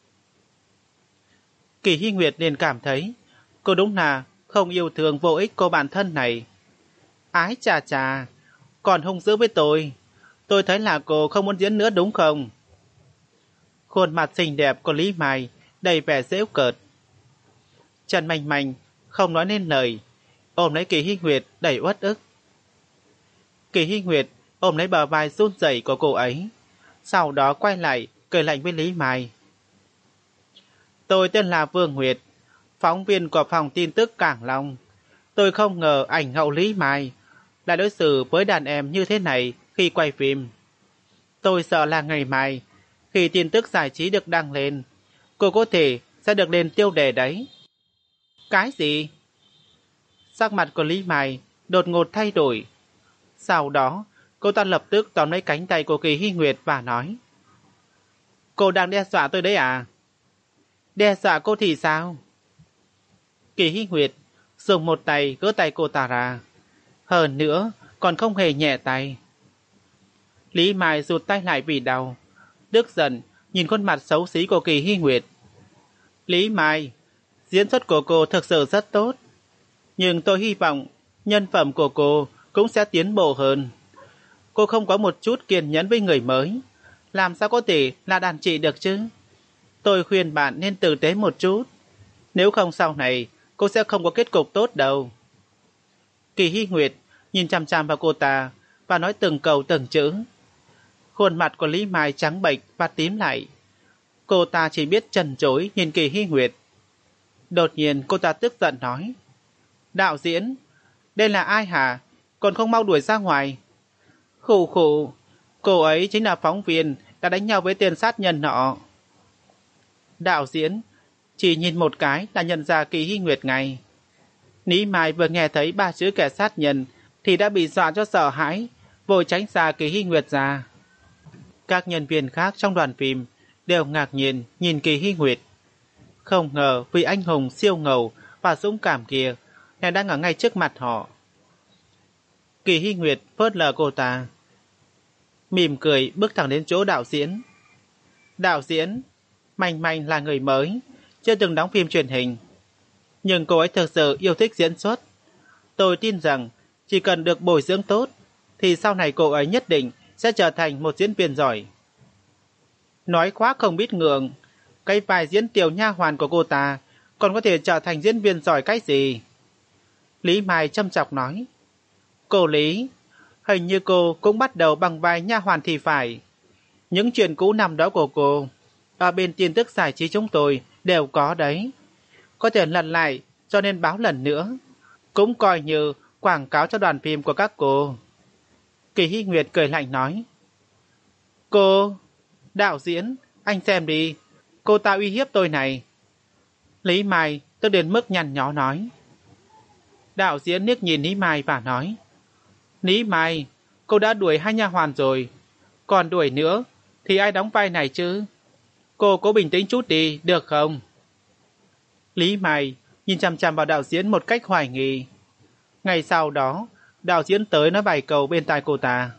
Kỳ Hy Nguyệt liền cảm thấy cô đúng là không yêu thương vô ích cô bạn thân này. Ái chà chà, còn hung dữ với tôi, tôi thấy là cô không muốn diễn nữa đúng không? Khuôn mặt xinh đẹp của Lý Mai đầy vẻ giễu cợt. Trần Manh Manh không nói nên lời, ôm lấy Kỳ Hy Nguyệt đầy uất ức. Kỳ Hy Nguyệt ôm lấy bờ vai run rẩy của cô ấy, sau đó quay lại cười lạnh với Lý Mai. Tôi tên là Vương Nguyệt, phóng viên của phòng tin tức Cảng Long. Tôi không ngờ ảnh hậu Lý Mai lại đối xử với đàn em như thế này khi quay phim. Tôi sợ là ngày mai, khi tin tức giải trí được đăng lên, cô có thể sẽ được lên tiêu đề đấy. Cái gì? Sắc mặt của Lý Mai đột ngột thay đổi. Sau đó, cô ta lập tức tóm lấy cánh tay của Kỳ Hy Nguyệt và nói. Cô đang đe dọa tôi đấy à? Đe dọa cô thì sao? Kỳ Hy Nguyệt dùng một tay gỡ tay cô ta ra. Hơn nữa, còn không hề nhẹ tay. Lý Mai rụt tay lại vì đau, tức giận nhìn khuôn mặt xấu xí của Kỳ Hy Nguyệt. Lý Mai, diễn xuất của cô thực sự rất tốt, nhưng tôi hy vọng nhân phẩm của cô cũng sẽ tiến bộ hơn. Cô không có một chút kiên nhẫn với người mới, làm sao có thể là đàn chị được chứ? Tôi khuyên bạn nên tử tế một chút, nếu không sau này cô sẽ không có kết cục tốt đâu. Kỳ Hy Nguyệt nhìn chằm chằm vào cô ta và nói từng câu từng chữ. Khuôn mặt của Lý Mai trắng bệch và tím lại. Cô ta chỉ biết trần trối nhìn Kỳ Hy Nguyệt. Đột nhiên cô ta tức giận nói. Đạo diễn, đây là ai hả? Còn không mau đuổi ra ngoài. Khụ khụ, cô ấy chính là phóng viên đã đánh nhau với tên sát nhân nọ. Đạo diễn chỉ nhìn một cái là nhận ra Kỳ Hy Nguyệt ngay. Lý Mai vừa nghe thấy ba chữ kẻ sát nhân thì đã bị dọa cho sợ hãi, vội tránh xa Kỳ Hy Nguyệt ra. Các nhân viên khác trong đoàn phim đều ngạc nhiên nhìn Kỳ Hy Nguyệt. Không ngờ vị anh hùng siêu ngầu và dũng cảm kia lại đang ở ngay trước mặt họ. Kỳ Hy Nguyệt phớt lờ cô ta, mỉm cười bước thẳng đến chỗ đạo diễn. Đạo diễn, Manh Manh là người mới, chưa từng đóng phim truyền hình, nhưng cô ấy thực sự yêu thích diễn xuất. Tôi tin rằng chỉ cần được bồi dưỡng tốt thì sau này cô ấy nhất định sẽ trở thành một diễn viên giỏi. Nói quá không biết ngượng, cái vai diễn tiểu nha hoàn của cô ta còn có thể trở thành diễn viên giỏi cái gì? Lý Mai châm chọc nói. Cô Lý, hình như cô cũng bắt đầu bằng vai nha hoàn thì phải. Những chuyện cũ năm đó của cô ở bên tin tức giải trí chúng tôi đều có đấy. Có thể lần lại cho nên báo lần nữa. Cũng coi như quảng cáo cho đoàn phim của các cô. Kỳ Hy Nguyệt cười lạnh nói. Cô, đạo diễn, anh xem đi, cô ta uy hiếp tôi này. Lý Mai tức đến mức nhăn nhó nói. Đạo diễn liếc nhìn Lý Mai và nói. Lý Mai, cô đã đuổi hai nha hoàn rồi, còn đuổi nữa thì ai đóng vai này chứ? Cô cố bình tĩnh chút đi, được không? Lý Mai nhìn chằm chằm vào đạo diễn một cách hoài nghi. Ngày sau đó, đạo diễn tới nói vài câu bên tai cô ta.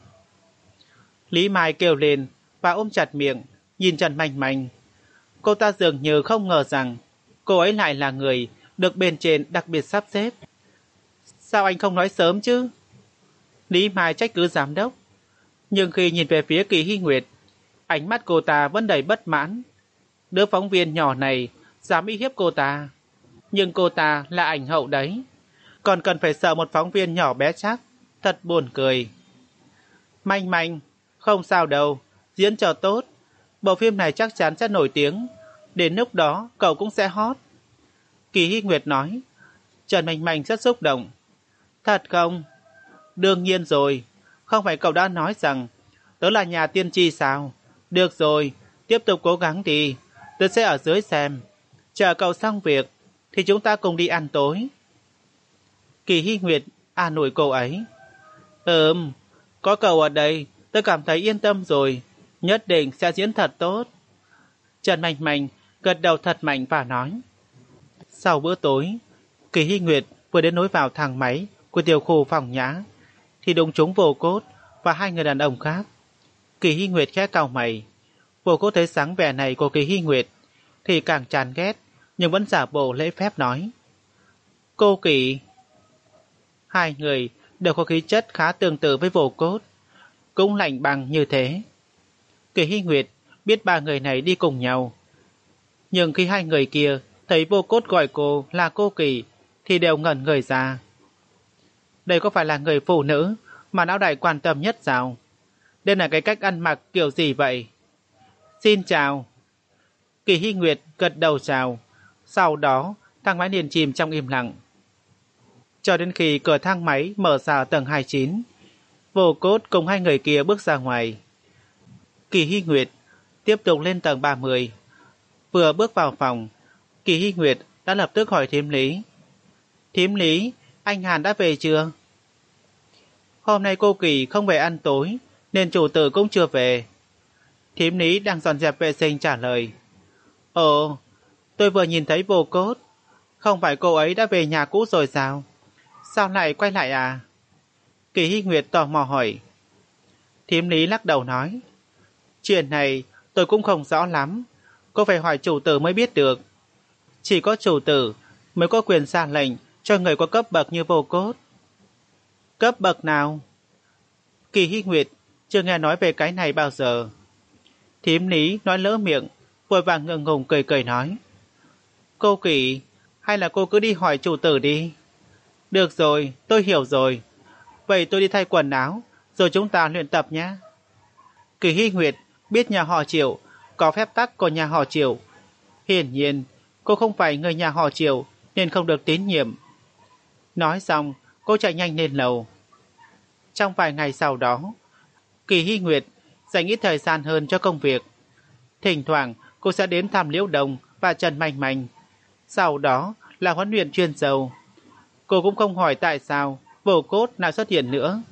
Lý Mai kêu lên và ôm chặt miệng, nhìn Trần Manh Manh. Cô ta dường như không ngờ rằng cô ấy lại là người được bên trên đặc biệt sắp xếp. Sao anh không nói sớm chứ? Lý Mai trách cứ giám đốc. Nhưng khi nhìn về phía Kỳ Hy Nguyệt, ánh mắt cô ta vẫn đầy bất mãn. Đứa phóng viên nhỏ này dám uy hiếp cô ta. Nhưng cô ta là ảnh hậu đấy, còn cần phải sợ một phóng viên nhỏ bé chắc. Thật buồn cười. Manh Manh, không sao đâu, diễn cho tốt. Bộ phim này chắc chắn sẽ nổi tiếng. Đến lúc đó cậu cũng sẽ hot. Kỳ Hy Nguyệt nói. Trần Manh Manh rất xúc động. Thật không? Đương nhiên rồi. Không phải cậu đã nói rằng tớ là nhà tiên tri sao? Được rồi, tiếp tục cố gắng đi. Tớ sẽ ở dưới xem. Chờ cậu xong việc thì chúng ta cùng đi ăn tối. Kỳ Hy Nguyệt an ủi cô ấy. Ừm, có cậu ở đây, tớ cảm thấy yên tâm rồi. Nhất định sẽ diễn thật tốt. Trần Manh Manh gật đầu thật mạnh và nói. Sau bữa tối, Kỳ Hy Nguyệt vừa đến nối vào thang máy của tiểu khu Phòng Nhã thì đụng trúng Vô Cốt và hai người đàn ông khác. Kỳ Hy Nguyệt khẽ cau mày. Vô Cốt thấy sáng vẻ này của Kỳ Hy Nguyệt thì càng chán ghét, nhưng vẫn giả bộ lễ phép nói. Cô Kỳ. Hai người đều có khí chất khá tương tự với Vô Cốt, cũng lạnh băng như thế. Kỳ Hy Nguyệt biết ba người này đi cùng nhau, nhưng khi hai người kia thấy Vô Cốt gọi cô là cô Kỳ thì đều ngẩn người ra. Đây có phải là người phụ nữ mà não đại quan tâm nhất sao? Đây là cái cách ăn mặc kiểu gì vậy? Xin chào. Kỳ Hy Nguyệt gật đầu chào. Sau đó thang máy liền chìm trong im lặng. Cho đến khi cửa thang máy mở ra tầng hai mươi chín, Vô Cốt cùng hai người kia bước ra ngoài. Kỳ Hy Nguyệt tiếp tục lên tầng ba mươi. Vừa bước vào phòng, Kỳ Hy Nguyệt đã lập tức hỏi Thím Lý. Thím Lý, anh Hàn đã về chưa? Hôm nay cô Kỳ không về ăn tối, nên chủ tử cũng chưa về. Thím Lý đang dọn dẹp vệ sinh trả lời. Ồ, tôi vừa nhìn thấy Vô Cốt. Không phải cô ấy đã về nhà cũ rồi sao? Sao lại quay lại à? Kỳ Hy Nguyệt tò mò hỏi. Thím Lý lắc đầu nói. Chuyện này tôi cũng không rõ lắm. Cô phải hỏi chủ tử mới biết được. Chỉ có chủ tử mới có quyền ra lệnh cho người có cấp bậc như Vô Cốt. Cấp bậc nào? Kỳ Hy Nguyệt chưa nghe nói về cái này bao giờ. Thím Lý nói lỡ miệng, vội vàng ngượng ngùng cười cười nói. Cô Kỳ, hay là cô cứ đi hỏi chủ tử đi. Được rồi, tôi hiểu rồi. Vậy tôi đi thay quần áo, rồi chúng ta luyện tập nhé. Kỳ Hy Nguyệt biết nhà họ Triệu có phép tắc của nhà họ Triệu. Hiển nhiên, cô không phải người nhà họ Triệu nên không được tín nhiệm. Nói xong, cô chạy nhanh lên lầu. Trong vài ngày sau đó, Kỳ Hy Nguyệt dành ít thời gian hơn cho công việc. Thỉnh thoảng cô sẽ đến thăm Liễu Đồng và Trần Manh Manh. Sau đó là huấn luyện chuyên sâu. Cô cũng không hỏi tại sao Vô Cốt lại xuất hiện nữa.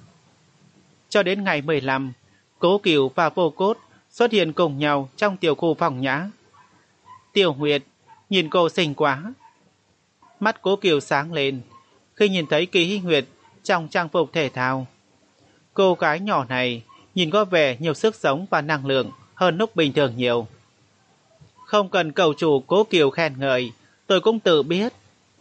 Cho đến ngày mười lăm, Cố Cửu và Vô Cốt xuất hiện cùng nhau trong tiểu khu Phòng Nhã. Tiểu Nguyệt nhìn cô xinh quá. Mắt Cố Cửu sáng lên khi nhìn thấy Kỳ Hy Nguyệt trong trang phục thể thao. Cô gái nhỏ này nhìn có vẻ nhiều sức sống và năng lượng hơn lúc bình thường nhiều. Không cần cầu chủ Cố Cửu khen ngợi, tôi cũng tự biết.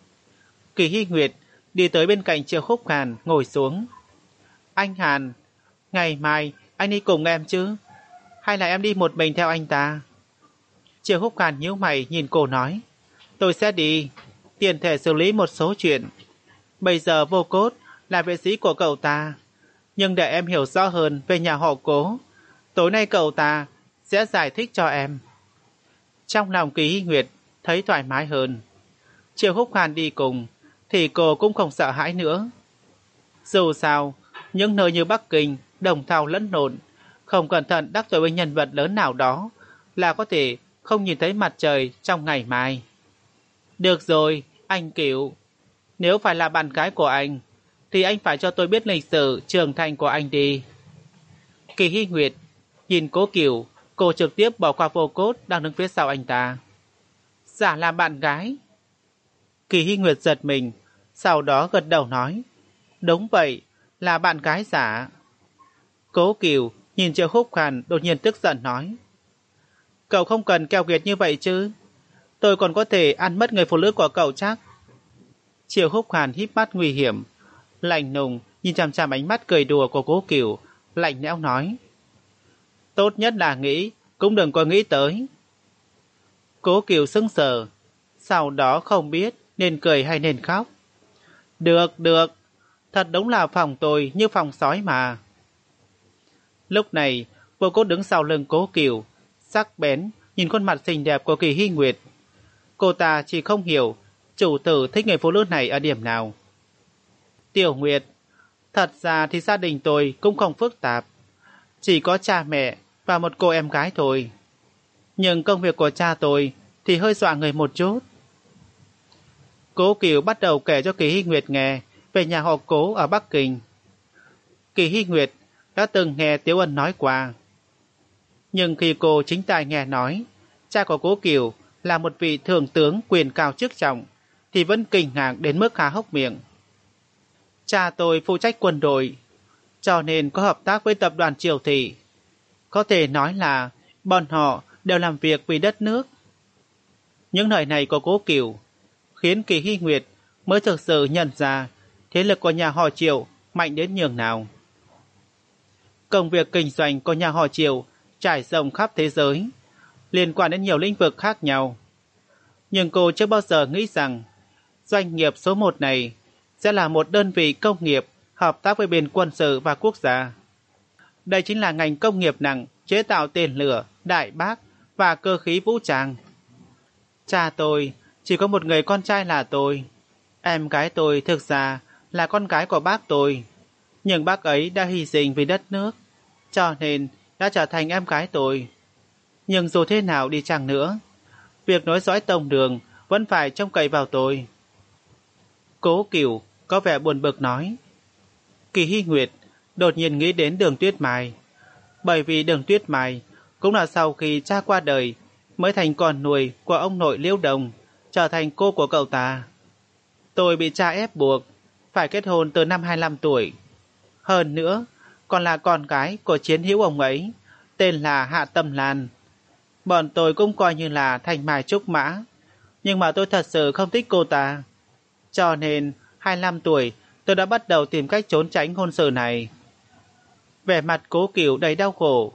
Kỳ Hy Nguyệt đi tới bên cạnh Triệu Khúc Hàn ngồi xuống. Anh Hàn, ngày mai anh đi cùng em chứ? Hay là em đi một mình theo anh ta? Triệu Khúc Hàn nhíu mày nhìn cô nói. Tôi sẽ đi, tiền thể xử lý một số chuyện. Bây giờ Vô Cốt là vệ sĩ của cậu ta. Nhưng để em hiểu rõ hơn về nhà họ Cố, tối nay cậu ta sẽ giải thích cho em. Trong lòng Kỳ Hy Nguyệt thấy thoải mái hơn. Triệu Khúc Hàn đi cùng, thì cô cũng không sợ hãi nữa. Dù sao, những nơi như Bắc Kinh, đồng thau lẫn lộn, không cẩn thận đắc tội với nhân vật lớn nào đó là có thể không nhìn thấy mặt trời trong ngày mai. Được rồi, anh Cửu, nếu phải là bạn gái của anh, thì anh phải cho tôi biết lịch sử trưởng thành của anh đi. Kỳ Hy Nguyệt nhìn Cố Cửu, cô trực tiếp bỏ qua Vô Cốt đang đứng phía sau anh ta. Giả là bạn gái. Kỳ Hy Nguyệt giật mình, sau đó gật đầu nói, đúng vậy, là bạn gái giả. Cố Cửu nhìn Triệu Húc Hàn đột nhiên tức giận nói, cậu không cần keo kiệt như vậy chứ, tôi còn có thể ăn mất người phụ nữ của cậu chắc. Triệu Húc Hàn híp mắt nguy hiểm, lạnh lùng nhìn chằm chằm ánh mắt cười đùa của Cố Cửu, lạnh lẽo nói, tốt nhất là nghĩ, cũng đừng có nghĩ tới. Cố Cửu sững sờ, sau đó không biết nên cười hay nên khóc. Được, được, thật đúng là phòng tôi như phòng sói mà. Lúc này, Vô Cốt đứng sau lưng Cố Cửu, sắc bén nhìn khuôn mặt xinh đẹp của Kỳ Hy Nguyệt. Cô ta chỉ không hiểu chủ tử thích người phụ nữ này ở điểm nào. Tiểu Nguyệt, thật ra thì gia đình tôi cũng không phức tạp, chỉ có cha mẹ và một cô em gái thôi. Nhưng công việc của cha tôi thì hơi dọa người một chút. Cố Cửu bắt đầu kể cho Kỳ Hy Nguyệt nghe về nhà họ Cố ở Bắc Kinh. Kỳ Hy Nguyệt đã từng nghe Tiếu Ân nói qua. Nhưng khi cô chính tai nghe nói cha của Cố Cửu là một vị thượng tướng quyền cao chức trọng, thì vẫn kinh ngạc đến mức há hốc miệng. Cha tôi phụ trách quân đội, cho nên có hợp tác với tập đoàn Triều Thị. Có thể nói là bọn họ đều làm việc vì đất nước. Những lời này của Cố Cửu khiến Kỳ Hy Nguyệt mới thực sự nhận ra thế lực của nhà họ Triệu mạnh đến nhường nào. Công việc kinh doanh của nhà họ Triệu trải rộng khắp thế giới, liên quan đến nhiều lĩnh vực khác nhau. Nhưng cô chưa bao giờ nghĩ rằng doanh nghiệp số một này sẽ là một đơn vị công nghiệp hợp tác với bên quân sự và quốc gia. Đây chính là ngành công nghiệp nặng chế tạo tên lửa, đại bác và cơ khí vũ trang. Cha tôi chỉ có một người con trai là tôi. Em gái tôi thực ra là con gái của bác tôi, nhưng bác ấy đã hy sinh vì đất nước, cho nên đã trở thành em gái tôi. Nhưng dù thế nào đi chăng nữa, việc nối dõi tông đường vẫn phải trông cậy vào tôi. Cố Cửu có vẻ buồn bực nói. Kỳ Hy Nguyệt đột nhiên nghĩ đến Đường Tuyết Mai, bởi vì Đường Tuyết Mai cũng là sau khi cha qua đời mới thành con nuôi của ông nội Liễu Đồng, trở thành cô của cậu ta. Tôi bị cha ép buộc phải kết hôn từ năm hai mươi lăm tuổi. Hơn nữa, còn là con gái của chiến hữu ông ấy, tên là Hạ Tâm Lan. Bọn tôi cũng coi như là thanh mai trúc mã, nhưng mà tôi thật sự không thích cô ta. Cho nên, hai mươi lăm tuổi, tôi đã bắt đầu tìm cách trốn tránh hôn sự này. Vẻ mặt Cố Cửu đầy đau khổ.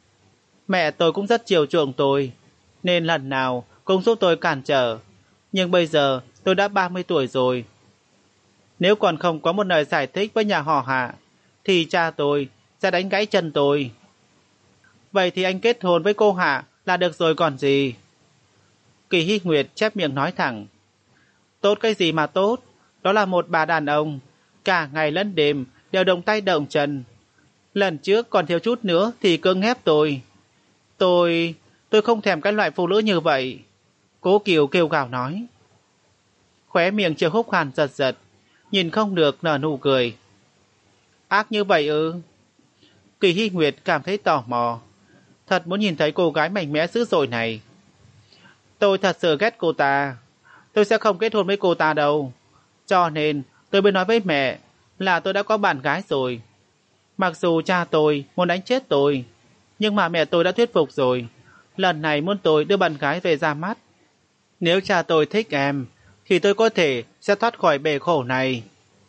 Mẹ tôi cũng rất chiều chuộng tôi, nên lần nào cũng giúp tôi cản trở. Nhưng bây giờ tôi đã ba mươi tuổi rồi. Nếu còn không có một lời giải thích với nhà họ Hạ, thì cha tôi sẽ đánh gãy chân tôi. Vậy thì anh kết hôn với cô Hạ là được rồi còn gì. Kỳ Hy Nguyệt chép miệng nói thẳng. Tốt cái gì mà tốt, đó là một bà đàn ông, cả ngày lẫn đêm đều động tay động chân. Lần trước còn thiếu chút nữa thì cưỡng ép tôi. Tôi... tôi không thèm cái loại phụ nữ như vậy. Cố Kiều kêu gào nói. Khóe miệng Triệu Húc Hàn giật giật, nhìn không được nở nụ cười. Ác như vậy ư? Kỳ Hy Nguyệt cảm thấy tò mò, thật muốn nhìn thấy cô gái mạnh mẽ dữ dội này. Tôi thật sự ghét cô ta, tôi sẽ không kết hôn với cô ta đâu. Cho nên tôi mới nói với mẹ là tôi đã có bạn gái rồi. Mặc dù cha tôi muốn đánh chết tôi, nhưng mà mẹ tôi đã thuyết phục rồi. Lần này muốn tôi đưa bạn gái về ra mắt. Nếu cha tôi thích em, thì tôi có thể sẽ thoát khỏi bể khổ này.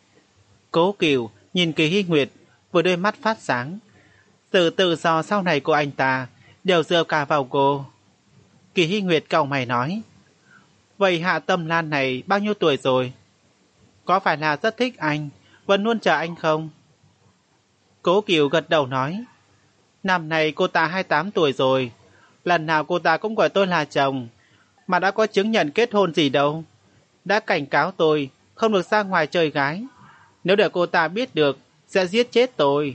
Cố Kiều nhìn Kỳ Hy Nguyệt với đôi mắt phát sáng. Sự tự do sau này của anh ta đều dựa cả vào cô. Kỳ Hy Nguyệt cau mày nói. Vậy Hạ Tâm Lan này bao nhiêu tuổi rồi? Có phải là rất thích anh, vẫn luôn chờ anh không? Cố Kiều gật đầu nói. Năm nay cô ta hai mươi tám tuổi rồi. Lần nào cô ta cũng gọi tôi là chồng, mà đã có chứng nhận kết hôn gì đâu. Đã cảnh cáo tôi không được ra ngoài chơi gái. Nếu để cô ta biết được, sẽ giết chết tôi.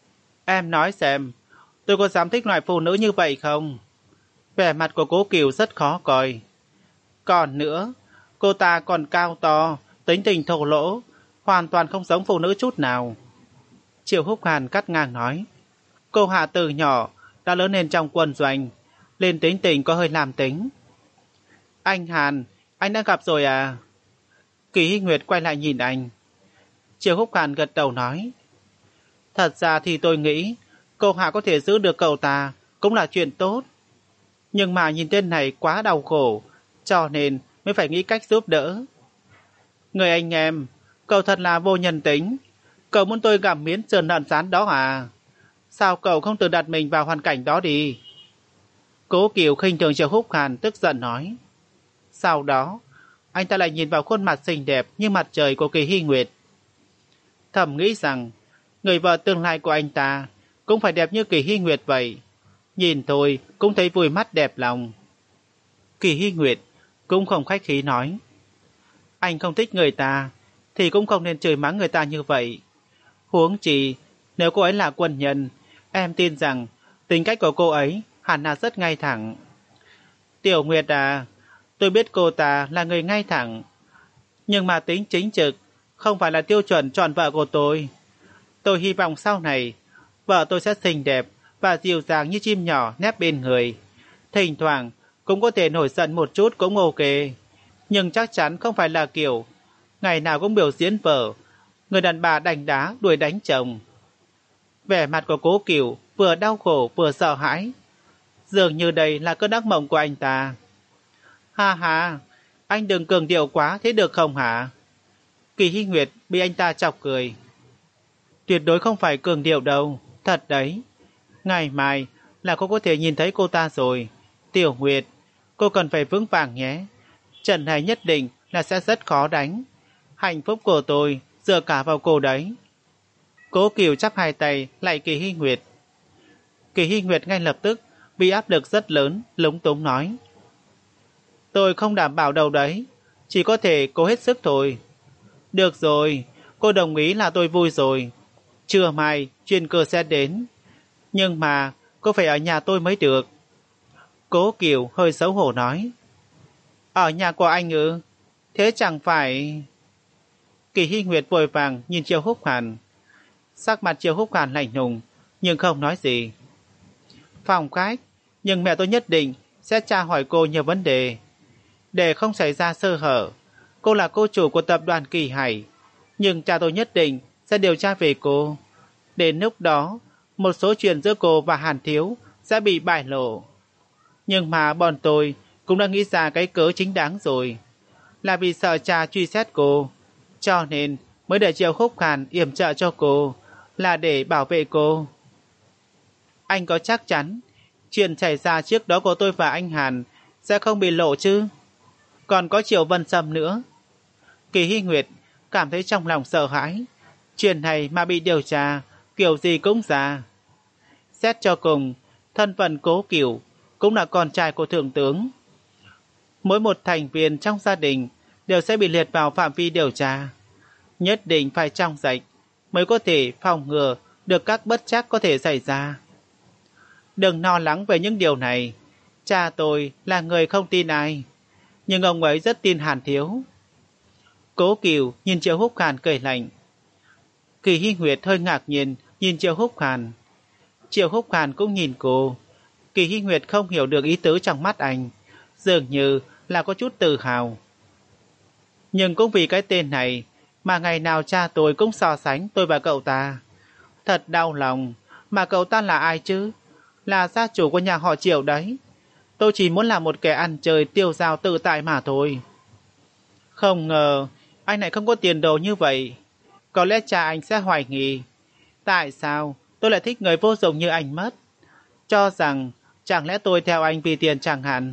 Em nói xem, tôi có dám thích loại phụ nữ như vậy không? Vẻ mặt của Cố Kiều rất khó coi. Còn nữa, cô ta còn cao to, tính tình thô lỗ, hoàn toàn không giống phụ nữ chút nào. Triệu Húc Hàn cắt ngang nói. Cô Hạ từ nhỏ đã lớn lên trong quân doanh, lên tính tình có hơi làm tính. Anh Hàn, anh đã gặp rồi à? Kỳ Hy Nguyệt quay lại nhìn anh. Triệu Húc Hàn gật đầu nói. Thật ra thì tôi nghĩ cô Hạ có thể giữ được cậu ta cũng là chuyện tốt. Nhưng mà nhìn tên này quá đau khổ, cho nên mới phải nghĩ cách giúp đỡ. Người anh em, cậu thật là vô nhân tính. Cậu muốn tôi gặm miếng sườn lợn rán đó à? Sao cậu không tự đặt mình vào hoàn cảnh đó đi? Cố Kiều khinh thường Triệu Húc Hàn tức giận nói. Sau đó, anh ta lại nhìn vào khuôn mặt xinh đẹp như mặt trời của Kỳ Hy Nguyệt. Thầm nghĩ rằng, người vợ tương lai của anh ta cũng phải đẹp như Kỳ Hy Nguyệt vậy. Nhìn thôi cũng thấy vui mắt đẹp lòng. Kỳ Hy Nguyệt cũng không khách khí nói. Anh không thích người ta, thì cũng không nên chửi mắng người ta như vậy. Huống chi, nếu cô ấy là quân nhân, em tin rằng tính cách của cô ấy hẳn là rất ngay thẳng. Tiểu Nguyệt à, tôi biết cô ta là người ngay thẳng, nhưng mà tính chính trực không phải là tiêu chuẩn chọn vợ của tôi. Tôi hy vọng sau này vợ tôi sẽ xinh đẹp và dịu dàng như chim nhỏ nép bên người. Thỉnh thoảng cũng có thể nổi giận một chút cũng ok, nhưng chắc chắn không phải là kiểu ngày nào cũng biểu diễn vợ người đàn bà đánh đá đuổi đánh chồng. Vẻ mặt của Cố Kiều vừa đau khổ vừa sợ hãi, dường như đây là cơn ác mộng của anh ta. Ha ha, anh đừng cường điệu quá thế được không hả? Kỳ Hy Nguyệt bị anh ta chọc cười. Tuyệt đối không phải cường điệu đâu, thật đấy. Ngày mai là cô có thể nhìn thấy cô ta rồi. Tiểu Nguyệt, cô cần phải vững vàng nhé. Trận này nhất định là sẽ rất khó đánh. Hạnh phúc của tôi dựa cả vào cô đấy. Cố Kiều chắp hai tay lại Kỳ Hy Nguyệt. Kỳ Hy Nguyệt ngay lập tức bị áp lực rất lớn, lúng túng nói. Tôi không đảm bảo đâu đấy, chỉ có thể cố hết sức thôi. Được rồi, cô đồng ý là tôi vui rồi. Trưa mai chuyên cơ sẽ đến, nhưng mà cô phải ở nhà tôi mới được. Cố Kiều hơi xấu hổ nói. Ở nhà của anh ư? Thế chẳng phải... Kỳ Hy Nguyệt vội vàng nhìn Triệu Húc Hàn. Sắc mặt Triệu Húc Hàn lạnh lùng, nhưng không nói gì. Phòng khách, nhưng mẹ tôi nhất định sẽ tra hỏi cô nhiều vấn đề. Để không xảy ra sơ hở, cô là cô chủ của tập đoàn Kỳ Hải, nhưng cha tôi nhất định sẽ điều tra về cô. Đến lúc đó, một số chuyện giữa cô và Hàn Thiếu sẽ bị bại lộ. Nhưng mà bọn tôi cũng đã nghĩ ra cái cớ chính đáng rồi. Là vì sợ cha truy xét cô, cho nên mới để Triệu Húc Hàn yểm trợ cho cô, là để bảo vệ cô. Anh có chắc chắn chuyện xảy ra trước đó của tôi và anh Hàn sẽ không bị lộ chứ? Còn có Triệu Vân Sâm nữa. Kỳ Hy Nguyệt cảm thấy trong lòng sợ hãi. Chuyện này mà bị điều tra, kiểu gì cũng ra. Xét cho cùng, thân phận Cố Kiều cũng là con trai của thượng tướng. Mỗi một thành viên trong gia đình đều sẽ bị liệt vào phạm vi điều tra. Nhất định phải trong sạch mới có thể phòng ngừa được các bất trắc có thể xảy ra. Đừng lo lắng về những điều này. Cha tôi là người không tin ai, nhưng ông ấy rất tin Hàn Thiếu. Cố Kiều nhìn Triệu Húc Hàn cười lạnh. Kỳ Hy Nguyệt hơi ngạc nhiên nhìn Triệu Húc Hàn. Triệu Húc Hàn cũng nhìn cô. Kỳ Hy Nguyệt không hiểu được ý tứ trong mắt anh, dường như là có chút tự hào. Nhưng cũng vì cái tên này mà ngày nào cha tôi cũng so sánh tôi và cậu ta. Thật đau lòng. Mà cậu ta là ai chứ? Là gia chủ của nhà họ Triệu đấy. Tôi chỉ muốn là một kẻ ăn chơi tiêu dao tự tại mà thôi. Không ngờ anh lại không có tiền đồ như vậy. Có lẽ cha anh sẽ hoài nghi tại sao tôi lại thích người vô dụng như anh mất. Cho rằng chẳng lẽ tôi theo anh vì tiền chẳng hạn.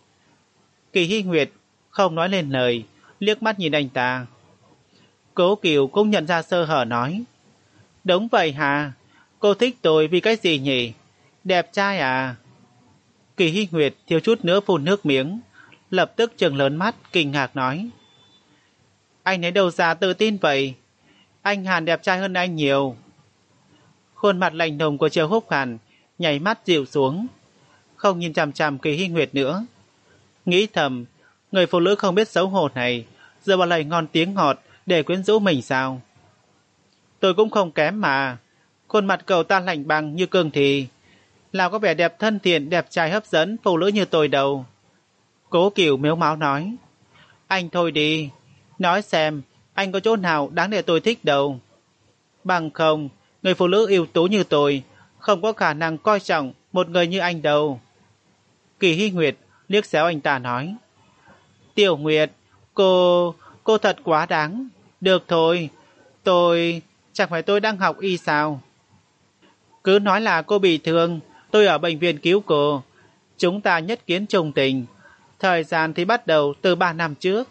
Kỳ Hy Nguyệt không nói lên lời, liếc mắt nhìn anh ta. Cố Kiều cũng nhận ra sơ hở nói. Đúng vậy hả? Cô thích tôi vì cái gì nhỉ? Đẹp trai à? Kỳ Hy Nguyệt thiếu chút nữa phun nước miếng, lập tức trừng lớn mắt kinh ngạc nói. Anh lấy đâu ra tự tin vậy? Anh Hàn đẹp trai hơn anh nhiều. Khuôn mặt lạnh lùng của Triệu Húc Hàn nhảy mắt dịu xuống, không nhìn chằm chằm Kỳ Hy Nguyệt nữa. Nghĩ thầm, người phụ nữ không biết xấu hổ này dựa vào lời ngon tiếng ngọt để quyến rũ mình sao? Tôi cũng không kém mà. Khuôn mặt cậu ta lạnh băng như cương thì, nào có vẻ đẹp thân thiện, đẹp trai hấp dẫn phụ nữ như tôi đâu. Cố Cửu mếu máo nói. Anh thôi đi, nói xem anh có chỗ nào đáng để tôi thích đâu. Bằng không, người phụ nữ ưu tú như tôi không có khả năng coi trọng một người như anh đâu. Kỳ Hy Nguyệt liếc xéo anh ta nói. Tiểu Nguyệt, cô, cô thật quá đáng. Được thôi, tôi, chẳng phải tôi đang học y sao? Cứ nói là cô bị thương, tôi ở bệnh viện cứu cô. Chúng ta nhất kiến trùng tình. Thời gian thì bắt đầu từ ba năm trước.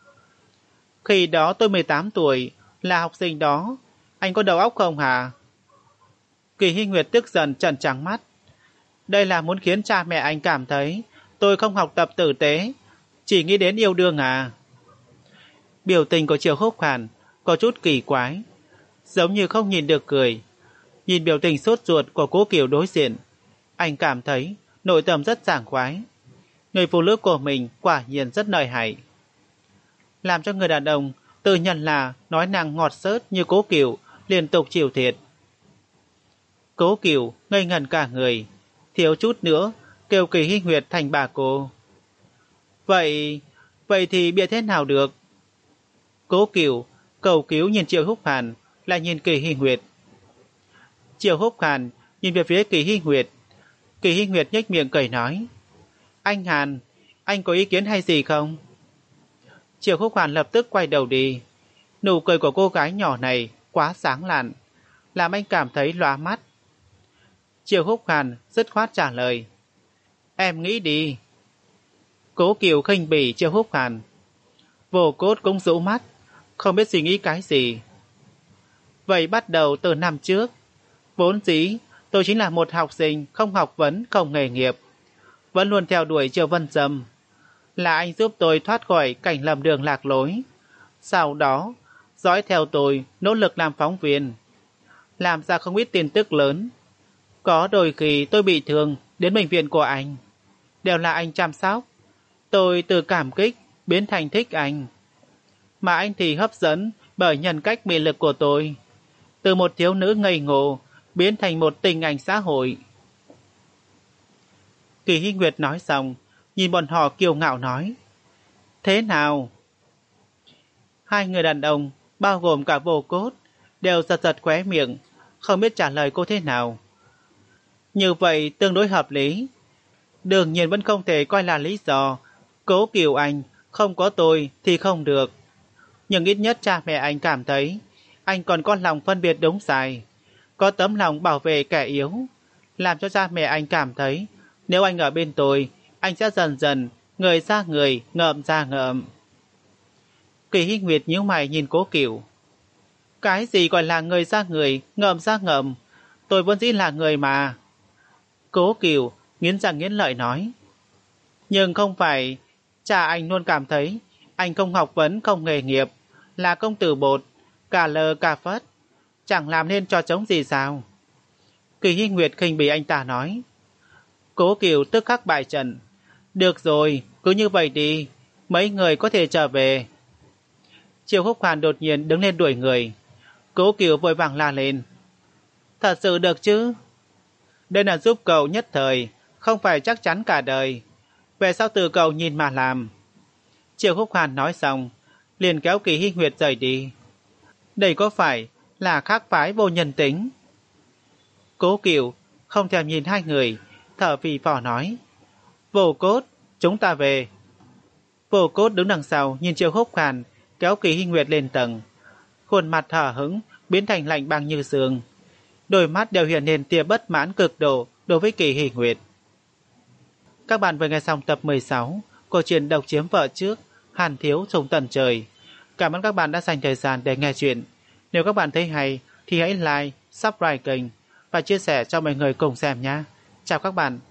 Khi đó tôi mười tám tuổi, là học sinh đó. Anh có đầu óc không hả? Kỳ Hy Nguyệt tức giận trợn trắng mắt. Đây là muốn khiến cha mẹ anh cảm thấy tôi không học tập tử tế, chỉ nghĩ đến yêu đương à? Biểu tình của Triệu Húc Hàn có chút kỳ quái, giống như không nhìn được cười. Nhìn biểu tình sốt ruột của Cố Kiều đối diện, anh cảm thấy nội tâm rất sảng khoái. Người phụ nữ của mình quả nhiên rất lợi hại. Làm cho người đàn ông tự nhận là nói năng ngọt xớt như Cố Kiều liên tục chịu thiệt. Cố Kiều ngây ngẩn cả người, thiếu chút nữa kêu Kỳ Hy Nguyệt thành bà cô. Vậy, vậy thì biết thế nào được? Cố Kiều cầu cứu nhìn Triệu Húc Hàn, lại nhìn Kỳ Hy Nguyệt. Triệu Húc Hàn nhìn về phía Kỳ Hy Nguyệt. Kỳ Hy Nguyệt nhếch miệng cười nói. Anh Hàn, anh có ý kiến hay gì không? Triệu Húc Hàn lập tức quay đầu đi. Nụ cười của cô gái nhỏ này quá sáng lạn, làm anh cảm thấy lóa mắt. Triệu Húc Hàn dứt khoát trả lời. Em nghĩ đi. Cố Kiều khinh bỉ Triệu Húc Hàn. Vô Cốt cũng rũ mắt, không biết suy nghĩ cái gì. Vậy bắt đầu từ năm trước, vốn dĩ tôi chính là một học sinh không học vấn, không nghề nghiệp, vẫn luôn theo đuổi Triệu Vân Dâm. Là anh giúp tôi thoát khỏi cảnh lầm đường lạc lối. Sau đó, dõi theo tôi, nỗ lực làm phóng viên, làm ra không ít tin tức lớn. Có đôi khi tôi bị thương đến bệnh viện của anh, đều là anh chăm sóc. Tôi từ cảm kích biến thành thích anh, mà anh thì hấp dẫn bởi nhân cách mị lực của tôi, từ một thiếu nữ ngây ngô biến thành một tình ảnh xã hội. Kỳ Hy Nguyệt nói xong, nhìn bọn họ kiêu ngạo nói. Thế nào? Hai người đàn ông, bao gồm cả Vô Cốt, đều giật giật khóe miệng, không biết trả lời cô thế nào. Như vậy tương đối hợp lý. Đương nhiên vẫn không thể coi là lý do Cố Kiều anh không có tôi thì không được. Nhưng ít nhất cha mẹ anh cảm thấy anh còn có lòng phân biệt đúng sai, có tấm lòng bảo vệ kẻ yếu, làm cho cha mẹ anh cảm thấy nếu anh ở bên tôi, anh sẽ dần dần người ra người, ngợm ra ngợm. Kỳ Hy Nguyệt nhíu mày nhìn Cố Kiều. Cái gì gọi là người ra người, ngợm ra ngợm? Tôi vốn dĩ là người mà. Cố Kiều nghiến răng nghiến lợi nói. Nhưng không phải, cha anh luôn cảm thấy anh không học vấn, không nghề nghiệp, là công tử bột, cả lơ cả phất, chẳng làm nên trò trống gì sao? Kỳ Hy Nguyệt khinh bỉ anh ta nói. Cố Kiều tức khắc bại trận. Được rồi, cứ như vậy đi, mấy người có thể trở về. Triệu Húc Hàn đột nhiên đứng lên đuổi người. Cố Kiều vội vàng la lên. Thật sự được chứ? Đây là giúp cậu nhất thời, không phải chắc chắn cả đời. Về sau từ cậu nhìn mà làm. Triệu Húc Hàn nói xong, liền kéo Kỳ Hy Nguyệt rời đi. Đây có phải là khác phái vô nhân tính? Cố Kiều không thèm nhìn hai người, thở phì phò nói. Vô Cốt, chúng ta về. Vô Cốt đứng đằng sau nhìn Triệu Húc Hàn kéo Kỳ Hy Nguyệt lên tầng. Khuôn mặt hờ hững biến thành lạnh băng như sương. Đôi mắt đều hiện lên tia bất mãn cực độ đối với Kỳ Hy Nguyệt. Các bạn vừa nghe xong tập mười sáu của truyện Độc Chiếm Vợ Trước, Hàn Thiếu Sùng Tận Trời. Cảm ơn các bạn đã dành thời gian để nghe chuyện. Nếu các bạn thấy hay thì hãy like, subscribe kênh và chia sẻ cho mọi người cùng xem nhé. Chào các bạn.